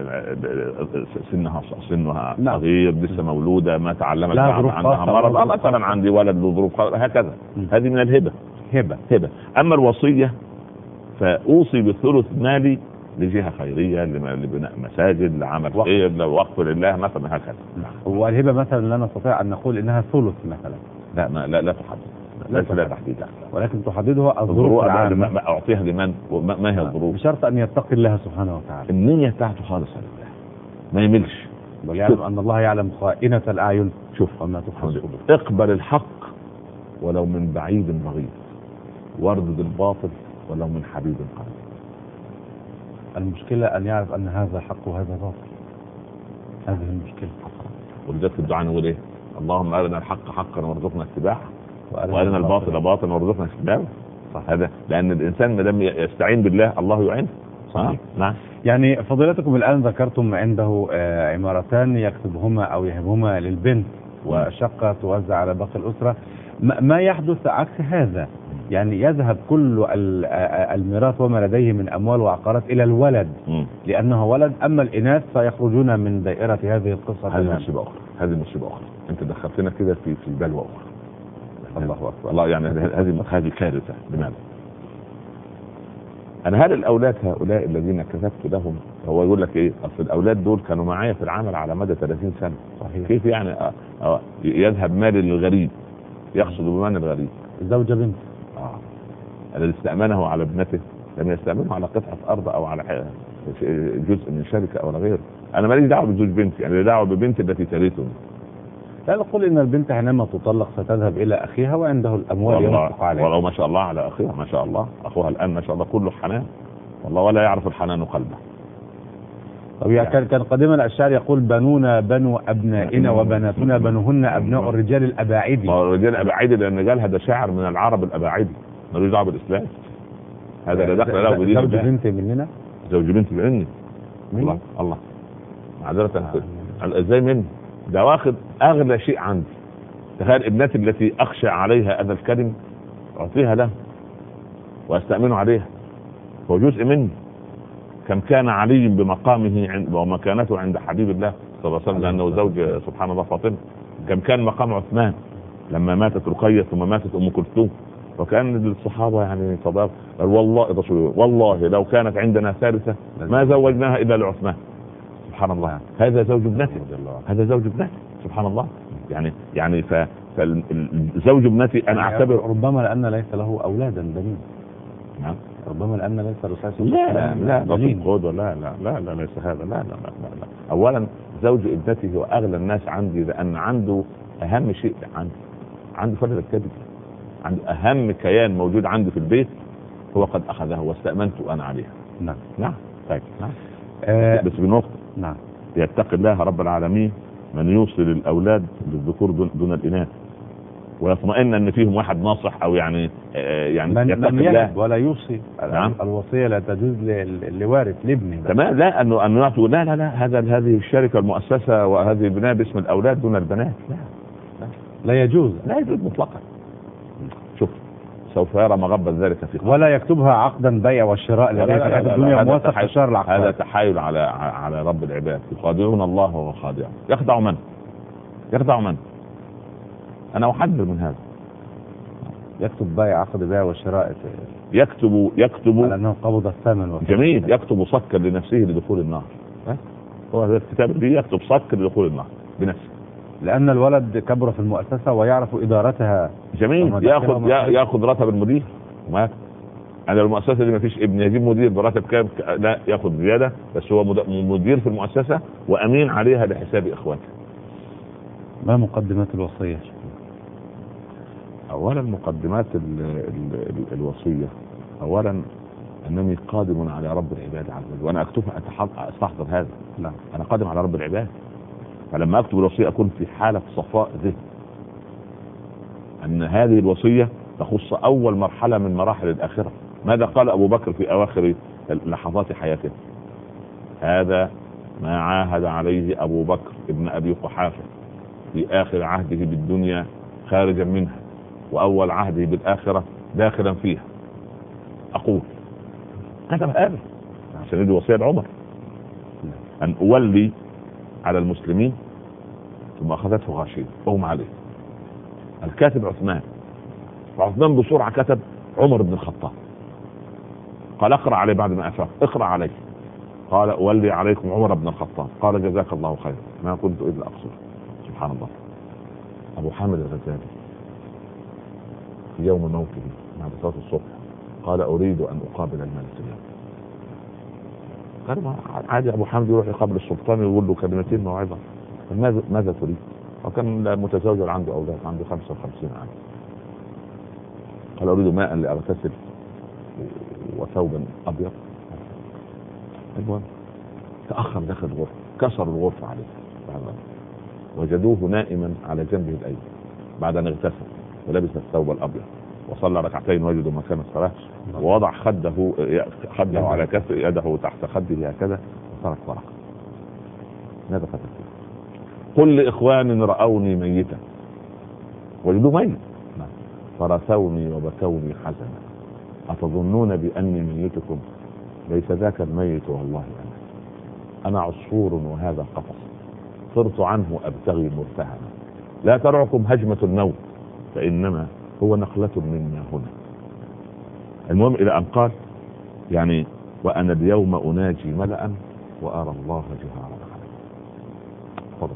سنها صغير، لسه مولوده، ما تعلمت، عندها مرض، مثلا عندي ولد له ظروف، هكذا. هذه من الهبه. هبه. اما الوصيه فاوصي بالثلث مالي لجهه خيريه، لبناء مساجد، لعمل خير، لوقف لله مثلا، هكذا.
والهبه مثلا لا نستطيع ان نقول انها ثلث مثلا.
لا تحدد. لا تحديد،
ولكن تحددها الظروف العامة.
ما اعطيها لمن وما هي الظروف،
بشرط ان يتقي الله سبحانه وتعالى.
النية بتاعته خالصة لله، ما يملش،
ويعلم ان الله يعلم خائنة الاعين.
شوف
وما تخفي الصدور.
اقبل الحق ولو من بعيد بغيض، واردد الباطل ولو من حبيب قريب.
المشكلة ان يعرف ان هذا حق وهذا باطل، هذه المشكلة.
ولذلك الدعاء نقول ايه؟ اللهم ارنا الحق حقا وارزقنا اتباعه، وارنا الباطل باطلا وارزقنا اجتنابه. هذا لان الانسان ما دام يستعين بالله الله يعينه.
صحيح. نعم. يعني فضيلتكم الان ذكرتم عنده عمارتان يكتبهما او يهبهما للبنت، وشقه توزع على باقي الاسره. ما يحدث عكس هذا؟ يعني يذهب كل الميراث وما لديه من اموال وعقارات الى الولد لانه ولد، اما الاناث فيخرجون من دائره هذه القصه.
هذه مصيبه اخرى. انت دخلتنا كده في بلوى اخرى. الله اكبر. الله، يعني هذه كارثه. لماذا؟ انا هل الاولاد هؤلاء الذين كتبت لهم، هو يقول لك ايه؟ اصل الاولاد دول كانوا معايا في العمل على مدى 30 سنه.
صحيح.
كيف يعني يذهب مال للغريب؟ يقصد بمال الغريب
الزوجه بنت.
الذي استأمنه على ابنته لم يستأمنه على قطعة أرض أو على جزء من شركة أو غيره، انا ماليش دعوه بزوج بنتي، انا لي دعوه ببنتي التي ترثني.
لا نقول ان البنت حينما تطلق ستذهب الى اخيها وعنده الاموال ينفق عليها.
ولو ما شاء الله على اخيها، ما شاء الله اخوها الان ما شاء الله كله حنان والله، ولا يعرف الحنان قلبه.
طب يعني كان قديما الشاعر يقول بنونا بنو ابنائنا وبناتنا بنوهن ابناء الرجال الاباعدي.
الرجال الاباعدي لان قال هذا شاعر من العرب الاباعدي ملوش دعوه بالاسلام. هذا لا دخل له بدين.
زوج بنت مننا؟
زوج بنت مني. الله الله معذرة ازاي مني؟ ده واخد اغلى شيء عندي. تخيل ابنتي التي اخشى عليها اذى الكلم اعطيها له واستأمن عليها، هو جزء مني. كم كان علي بمقامه ومكانته عند حبيب الله صلى الله عليه وسلم لانه زوج سبحان الله فاطمه. كم كان مقام عثمان لما ماتت رقيه ثم ماتت ام كلثوم، وكان للصحابه يعني صداق والله لو كانت عندنا ثالثه ما زوجناها الا لعثمان. سبحان الله. هذا زوج ابنتي، هذا زوج ابنتي سبحان الله. يعني فالزوج ابنتي انا اعتبر
ربما لان ليس له اولادا بنين.
نعم
ربما لان ليس له
لا ليس هذا. لا اولا زوج ابنتي هو اغلى الناس عندي لان عنده اهم شيء عنده فرد الكبد، عنده اهم كيان موجود عندي في البيت هو قد اخذه واستأمنت انا عليها. نعم طيب بس بنقطة يتقي الله رب العالمين من يوصل الاولاد للذكور دون الاناث ويطمئن ان فيهم واحد ناصح او يعني
يتقي الله ولا يوصي.
نعم.
الوصيه لا تجوز لوارث لابنه.
تمام. لا انه يعطوا لا هذه الشركه المؤسسه وهذه بناء باسم الاولاد دون البنات.
لا يجوز
مطلقا. شوف سوف يرى مغبة ذلك في
ولا يكتبها عقدا بيع والشراء لديه في الحياة الدنيا موثق في الشهر العقاري.
هذا تحايل على رب العباد. يخادعون الله وهو خادع. يخدع من؟ انا احذر من هذا.
يكتب بيع عقد بيع والشراء
يكتب
على انه قبض الثمن
جميل. يكتب صكا لنفسه لدخول النار. هو هذا الكتاب اللي يكتب صك لدخول النار بنفسه
لان الولد كبر في المؤسسه ويعرف ادارتها.
جميل. ياخذ راتب المدير. انا المؤسسه دي ما فيش ابن يجيب مدير براتب كام؟ لا ياخذ زياده بس هو مدير في المؤسسه وامين عليها لحساب اخواته.
ما مقدمات الوصيه؟
اولا مقدمات الوصيه اولا انني قادم على رب العباد عز وجل وانا اكتبها استحضر هذا. لا انا قادم على رب العباد، فلما اكتب الوصيه اكون في حاله صفاء ذهن ان هذه الوصيه تخص اول مرحله من مراحل الاخره. ماذا قال ابو بكر في اواخر لحظات حياته؟ هذا ما عاهد عليه ابو بكر ابن ابي قحافه في اخر عهده بالدنيا خارجا منها واول عهده بالاخره داخلا فيها. اقول كتب هذا عشان دي وصيه عمر ان اولي على المسلمين ثم اخذته غاشيه اغمى عليه. الكاتب عثمان، وعثمان بسرعه كتب عمر بن الخطاب. قال اقرا عليه بعد ما افاق. اقرا عليه. قال اولي عليكم عمر بن الخطاب. قال جزاك الله خيرا ما كنت الا اقصد. سبحان الله. ابو حامد الغزالي في يوم موته بعد صلاه الصبح قال اريد ان اقابل الملك اليوم. قال عادي ابو حامد يروح يقابل السلطان ويقول له كلمتين موعظه. ماذا تريد؟ وكان متزوج عنده اولاد عنده 55 عام. قال اريد ماء لاغتسل وثوبا ابيض. المهم تاخر داخل الغرفه كسر الغرفه عليه وجدوه نائما على جنبه الايمن بعد ان اغتسل ولبس الثوب الابيض وصلى ركعتين وجدوا مكان الصلاه ووضع خده على كف يده تحت خده هكذا وصارت ورقه. ماذا كتب؟ قل لاخوان راوني ميتا وجدوا ميت فرثوني وبكوني حزنا اتظنون باني ميتكم ليس ذاك الميت والله انا عصفور وهذا قفص صرت عنه ابتغي مرتهنا لا ترعكم هجمه الموت فانما هو نقله منا هنا. المهم الى ان قال يعني وانا اليوم اناجي ملأ وارى الله جهارا. فضل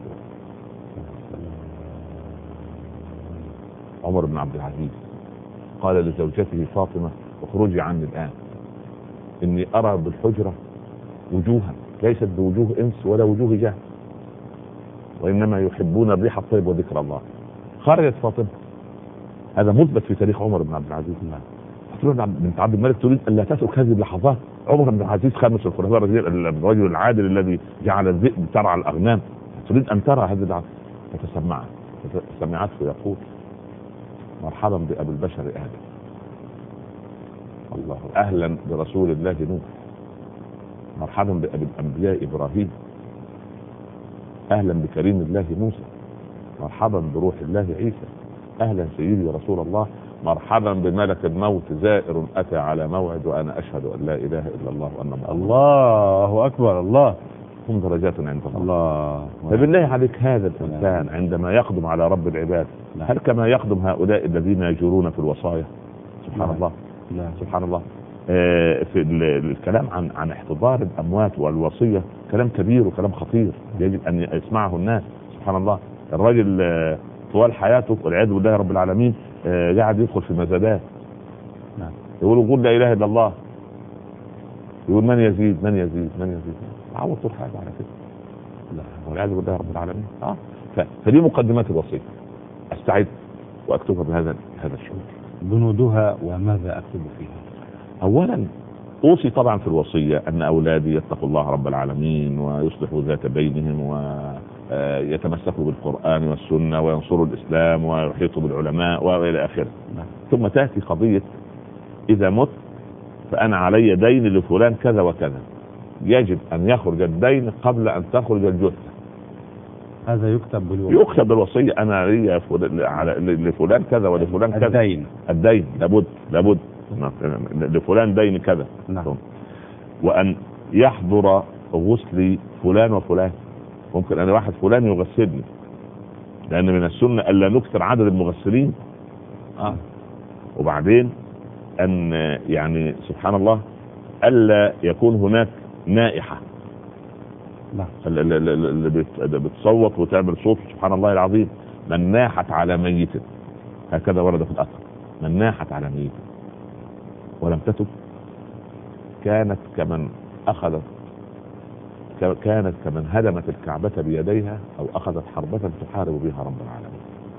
عمر بن عبد العزيز قال لزوجته فاطمه اخرجي عني الان اني ارى بالحجره وجوها ليست بوجوه انس ولا وجوه جهل، وانما يحبون الريح الطيب وذكر الله. خرجت فاطمه، هذا مثبت في تاريخ عمر بن عبد العزيز. فاطمه بنت عبد الملك تريد ان لا تترك هذه اللحظات. عمر بن عبد العزيز خامس الخلفاء الرجل العادل الذي جعل الذئب ترعى الاغنام، تريد ان ترى هذه اللحظات، فسمعته يقول: مرحبا بأبي البشر آدم، الله أهلا برسول الله نوح، مرحبا بأبي الأنبياء إبراهيم، أهلا بكريم الله موسى، مرحبا بروح الله عيسى، أهلا سيدي رسول الله، مرحبا بملك الموت زائر أتى على موعد، وأنا أشهد أن لا إله إلا الله وأن محمدا.
الله أكبر. الله
هم درجات عند
الله.
فبالله عليك هذا الإنسان عندما يقدم على رب العباد هل كما يقدم هؤلاء الذين يجورون في الوصايا؟ سبحان الله. سبحان الله. في الكلام عن احتضار الأموات والوصية كلام كبير وكلام خطير يجب أن يسمعه الناس. سبحان الله. الراجل طوال حياته والعياذ بالله رب العالمين قاعد يدخل في مزادات، يقول قول لا إله إلا الله، يقول من يزيد من يزيد من يزيد، عوض طول حاجه على كده. لا والعياذ بالله رب العالمين. فدي مقدمات الوصيه. استعد واكتبها بهذا الشعور.
بنودها وماذا اكتب فيها؟
اولا اوصي طبعا في الوصيه ان اولادي يتقوا الله رب العالمين ويصلحوا ذات بينهم ويتمسكوا بالقران والسنه وينصروا الاسلام ويحيطوا بالعلماء والى اخره. ثم تاتي قضيه اذا مت فانا علي دين لفلان كذا وكذا، يجب ان يخرج الدين قبل ان تخرج الجثه.
هذا يكتب بالوصيه.
يكتب بالوصيه انا لي لفلان كذا ولفلان كذا. الدين لابد لفلان دين كذا.
نعم.
وان يحضر غسل فلان وفلان. ممكن انا واحد فلان يغسلني، لان من السنه الا نكثر عدد المغسلين. وبعدين ان يعني سبحان الله الا يكون هناك نائحة. اللي بتصوت وتعمل صوت سبحان الله العظيم. من ناحت على ميت، هكذا ورد في الأثر، من ناحت على ميت ولم تتب كانت كمن هدمت الكعبة بيديها أو أخذت حربة تحارب بها رب العالمين.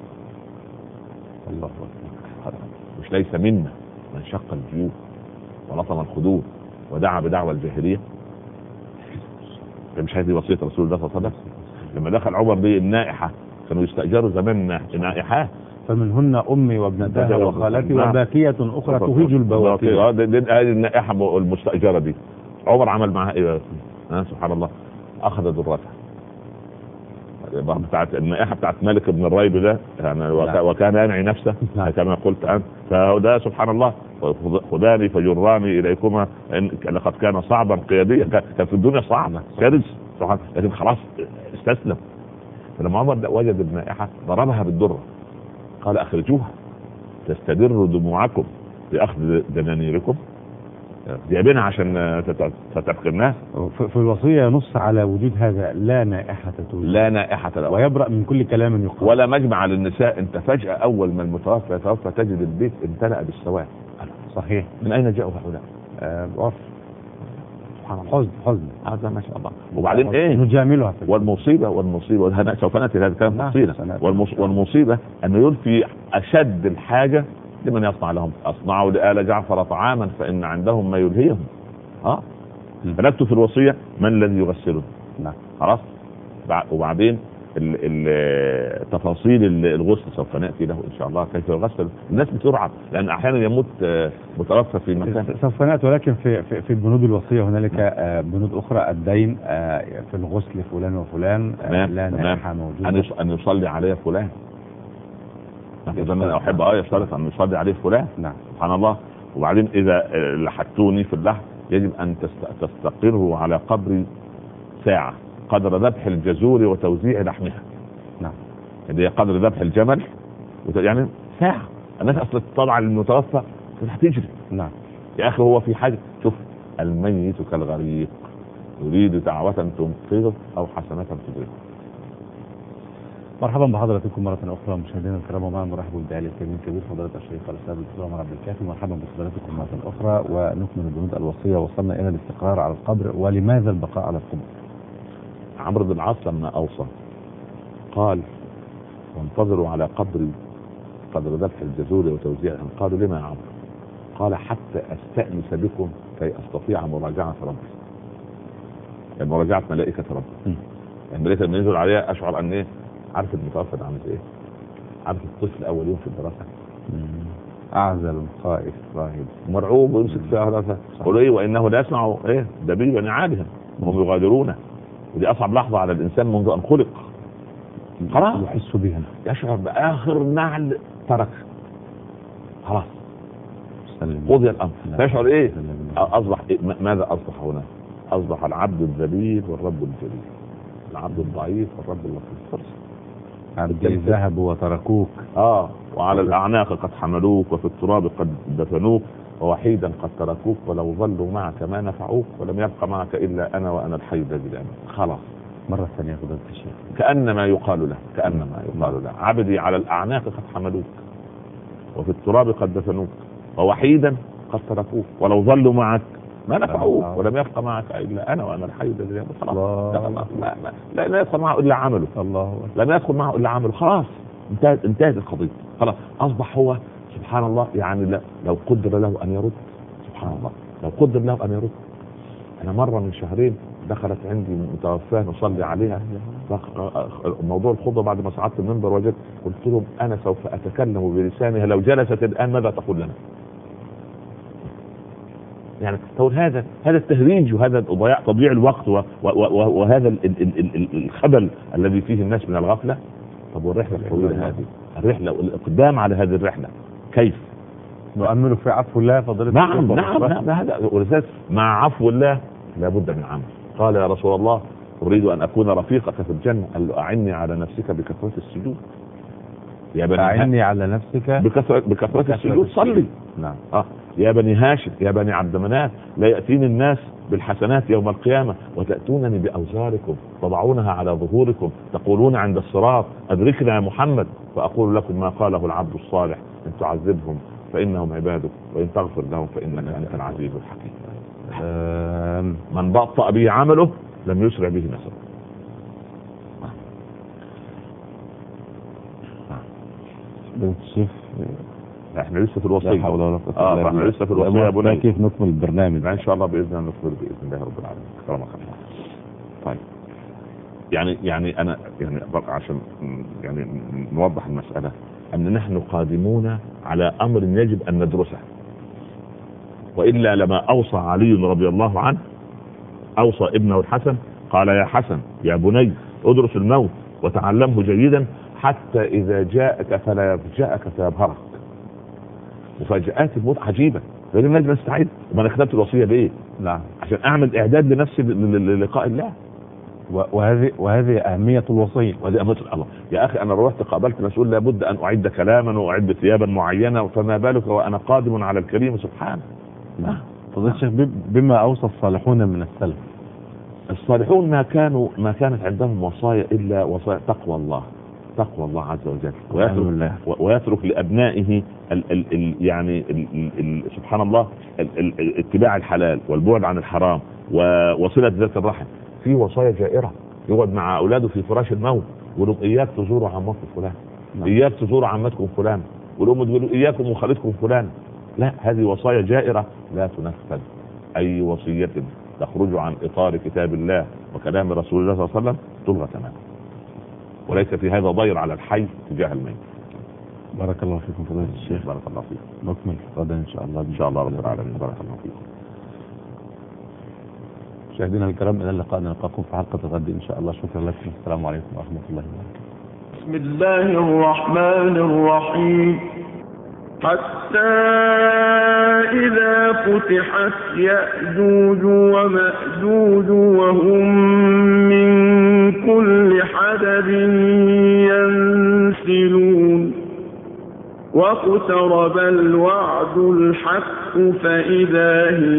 الله أكبر. مش ليس منا من شق الجيوب ولطم الخدود ودعا بدعوى الجاهلية. مش هذه وصية رسول الله صلى الله عليه وسلم؟ لما دخل عمر بالنائحة كانوا يستأجروا زمان نائحات،
فمنهن أمي وابنتها وخالتي وباكية أخرى تهيج البواكي.
هذه النائحة المستأجرة دي عمر عمل معها إيه؟ سبحان الله. أخذ ذرتها بتاعت النائحة بتاعت مالك بن الريب ده يعني وكان ينعي نفسه كما قلت أنت. فده سبحان الله. خذاني فجراني إليكما لقد كان صعبا قياديا. كان في الدنيا صعبة كارث سبحان، لكن خلاص استسلم. فلما عمر وجد النائحة ضربها بالدرة، قال أخرجوها تستدر دموعكم بأخذ دنانيركم، جايبينها عشان تتبقى الناس.
في الوصية ينص على وجود هذا لا نائحة توجد،
لا نائحة لا،
ويبرأ من كل كلام يقال،
ولا مجمع للنساء. انت فجأة اول ما المتوفى يتوفى تجد البيت امتلأ بالسواد.
صحيح.
من اين جاءوا هؤلاء؟
عرف. سبحان الله. حزن
هذا ما شاء الله. وبعدين ايه
نجاملها
والمصيبة سوف نأتي هذا الكلام تفصيلا. والمصيبة ان يلفي اشد الحاجة لمن يصنع لهم. اصنعوا لآل جعفر طعاما فإن عندهم ما يلهيهم. فنكتب في الوصية من الذي يغسله. خلاص. وبعدين تفاصيل الغسل سوف نأتي له إن شاء الله كيف يغسل. الناس بترعب لأن أحيانا يموت متوفى في مكان.
سوف نأتي، ولكن في بنود الوصية هنالك بنود أخرى. الدين في الغسل فلان وفلان، لا نائحة موجودة،
أن يصلي عليه فلان. إذا أنا أحب يشترط أن يصلي عليه فلان.
نعم.
سبحان الله. وبعدين إذا لحقتوني في اللحم يجب أن تستقره على قبر ساعة قدر ذبح الجزور وتوزيع لحمها.
نعم.
هي قدر ذبح الجمل يعني ساعة. الناس أصلا طبعا المتوفى هتجري.
نعم.
يا أخي هو في حاجة. شوف الميت كالغريق يريد دعوة تنقذه أو حسنة تدركه.
مرحبا بحضراتكم مرة أخرى مشاهدينا الكرام، ومعنا مرحب بالداعي الكريم الكبير فضيلة الشيخ الأستاذ الدكتور عمر عبد الكافي. مرحبا بحضراتكم مرة أخرى ونكمل بنود الوصية. وصلنا إلى الاستقرار على القبر، ولماذا البقاء على القبر؟
عمرو بن العاص لما اوصى قال وانتظروا على قدر ذبح الجزور وتوزيعهم. قالوا لما يا عمرو؟ قال حتى استأنس بكم كي استطيع مراجعة ربي، يعني مراجعة ملائكة ربي. يعني الملائكة لما ينزل عليها اشعر ان ايه، عارف المتوفى عامل ايه، عارف الطفل اول يوم في الدراسة
اعزل خائف راهب
مرعوب ويمسك فيها راسه، يقول ايه وانه لا يسمع ايه دبيب نعالهم وهم يغادرونه. ودي اصعب لحظة على الانسان منذ ان خلق، خلاص
يحس بها،
يشعر باخر نعل ترك، خلاص قضي الامر. فيشعر ايه؟ اصبح إيه؟ ماذا اصبح هنا؟ اصبح العبد الذليل والرب الجليل، العبد الضعيف والرب اللطيف.
عبد ذهبوا وتركوك،
وعلى الاعناق قد حملوك وفي التراب قد دفنوك ووحيدا قد تركوك ولو ظلوا معك ما نفعوك ولم يبق معك الا انا وانا الحي الذي لا يموت. خلاص
مرة ثانية فضلت الشيخ،
كأنما يقال له عبدي على الأعناق قد حملوك وفي التراب قد دفنوك ووحيدا قد تركوك ولو ظلوا معك ما نفعوك ولم يبقى معك إلا أنا وأنا الحي الذي لا يموت. خلاص لا يدخل معه إلا عمله، لم يدخل معه إلا عمله. خلاص انتهت القضية. خلاص أصبح هو سبحان الله، يعني لو قدر له أن يرد، سبحان الله لو قدر له أن يرد. أنا مرة من شهرين دخلت عندي متوفاة نصلي عليها، موضوع الخطبة بعد ما صعدت المنبر وجدت قلت لهم أنا سوف أتكلم بلسانها لو جلست الآن ماذا تقول لنا؟ يعني تقول هذا التهريج وهذا تضييع الوقت وهذا الخبل الذي فيه الناس من الغفلة. طب والرحلة الطويلة هذه، الرحلة والإقدام على هذه الرحلة كيف؟
نؤمل في عفو الله فضيلة.
نعم هذا ولذلك مع عفو الله لابد من عمل. قال يا رسول الله أريد أن أكون رفيقك في الجنة. قال له أعني على نفسك بكثرة السجود.
يا بني أعني على نفسك
بكثرة السجود صلي.
نعم.
يا بني هاشم يا بني عبد مناف لا يأتيني الناس بالحسنات يوم القيامة وتأتونني بأوزاركم تضعونها على ظهوركم تقولون عند الصراط أدركنا يا محمد فأقول لكم ما قاله العبد الصالح إن تعذبهم فإنهم عبادك وإن تغفر لهم فإنك أنت العزيز الحكيم. من بطأ به عمله لم يسرع به نسبه.
الشيخ
احنا لسه في الوصية.
احنا
لسه في الوصية يا ابونا.
كيف نكمل البرنامج؟
ان شاء الله باذن الله نكمل باذن الله رب العالمين. كرمك الله. طيب يعني انا يعني عشان يعني نوضح المسألة ان نحن قادمون على امر يجب ان ندرسه، والا لما اوصى علي رضي الله عنه اوصى ابنه الحسن قال يا حسن يا بني ادرس الموت وتعلمه جيدا حتى اذا جاءك فلا يفجأك فيبهرك. مفاجآت الموت عجيبة، لازم لازم نستعد. وما انا كتبت الوصية بايه؟
نعم
عشان اعمل اعداد لنفسي للقاء الله.
وهذه اهمية الوصية،
وهذه اهمية الله. يا اخي انا روحت قابلت مسؤول لابد ان اعد كلاما واعد ثيابا معينة، فما بالك وانا قادم على الكريم سبحانه.
نعم. فضيلة الشيخ بما اوصى الصالحون من السلف.
الصالحون ما كانت عندهم وصايا الا وصايا تقوى الله عز وجل، ويترك لابنائه يعني سبحان الله اتباع الحلال والبعد عن الحرام وصلة ذات الرحم. في وصايا جائرة يقعد مع اولاده في فراش الموت يقولوا اياك تزوروا عمكم فلان، اياك تزوروا عمتكم فلان، والام تقول اياكم وخالتكم فلان. لا، هذه وصايا جائرة لا تنفذ. اي وصية تخرج عن اطار كتاب الله وكلام رسول الله صلى الله عليه وسلم تلغى تماما، وليس في هذا ضير على الحي تجاه الميت.
بارك الله فيكم فضيلة الشيخ.
بارك الله فيكم.
نكمل غدا ان شاء الله.
ان شاء الله رب العالمين. بارك الله فيكم.
مشاهدينا الكرام الى اللقاء، نلقاكم في حلقة غد ان شاء الله. شكرا لكم، السلام عليكم ورحمة الله وبركاته.
بسم الله الرحمن الرحيم. حتى إذا فتحت يأجوج ومأجوج وهم من كل حدب ينسلون واقترب الوعد الحق فإذا هي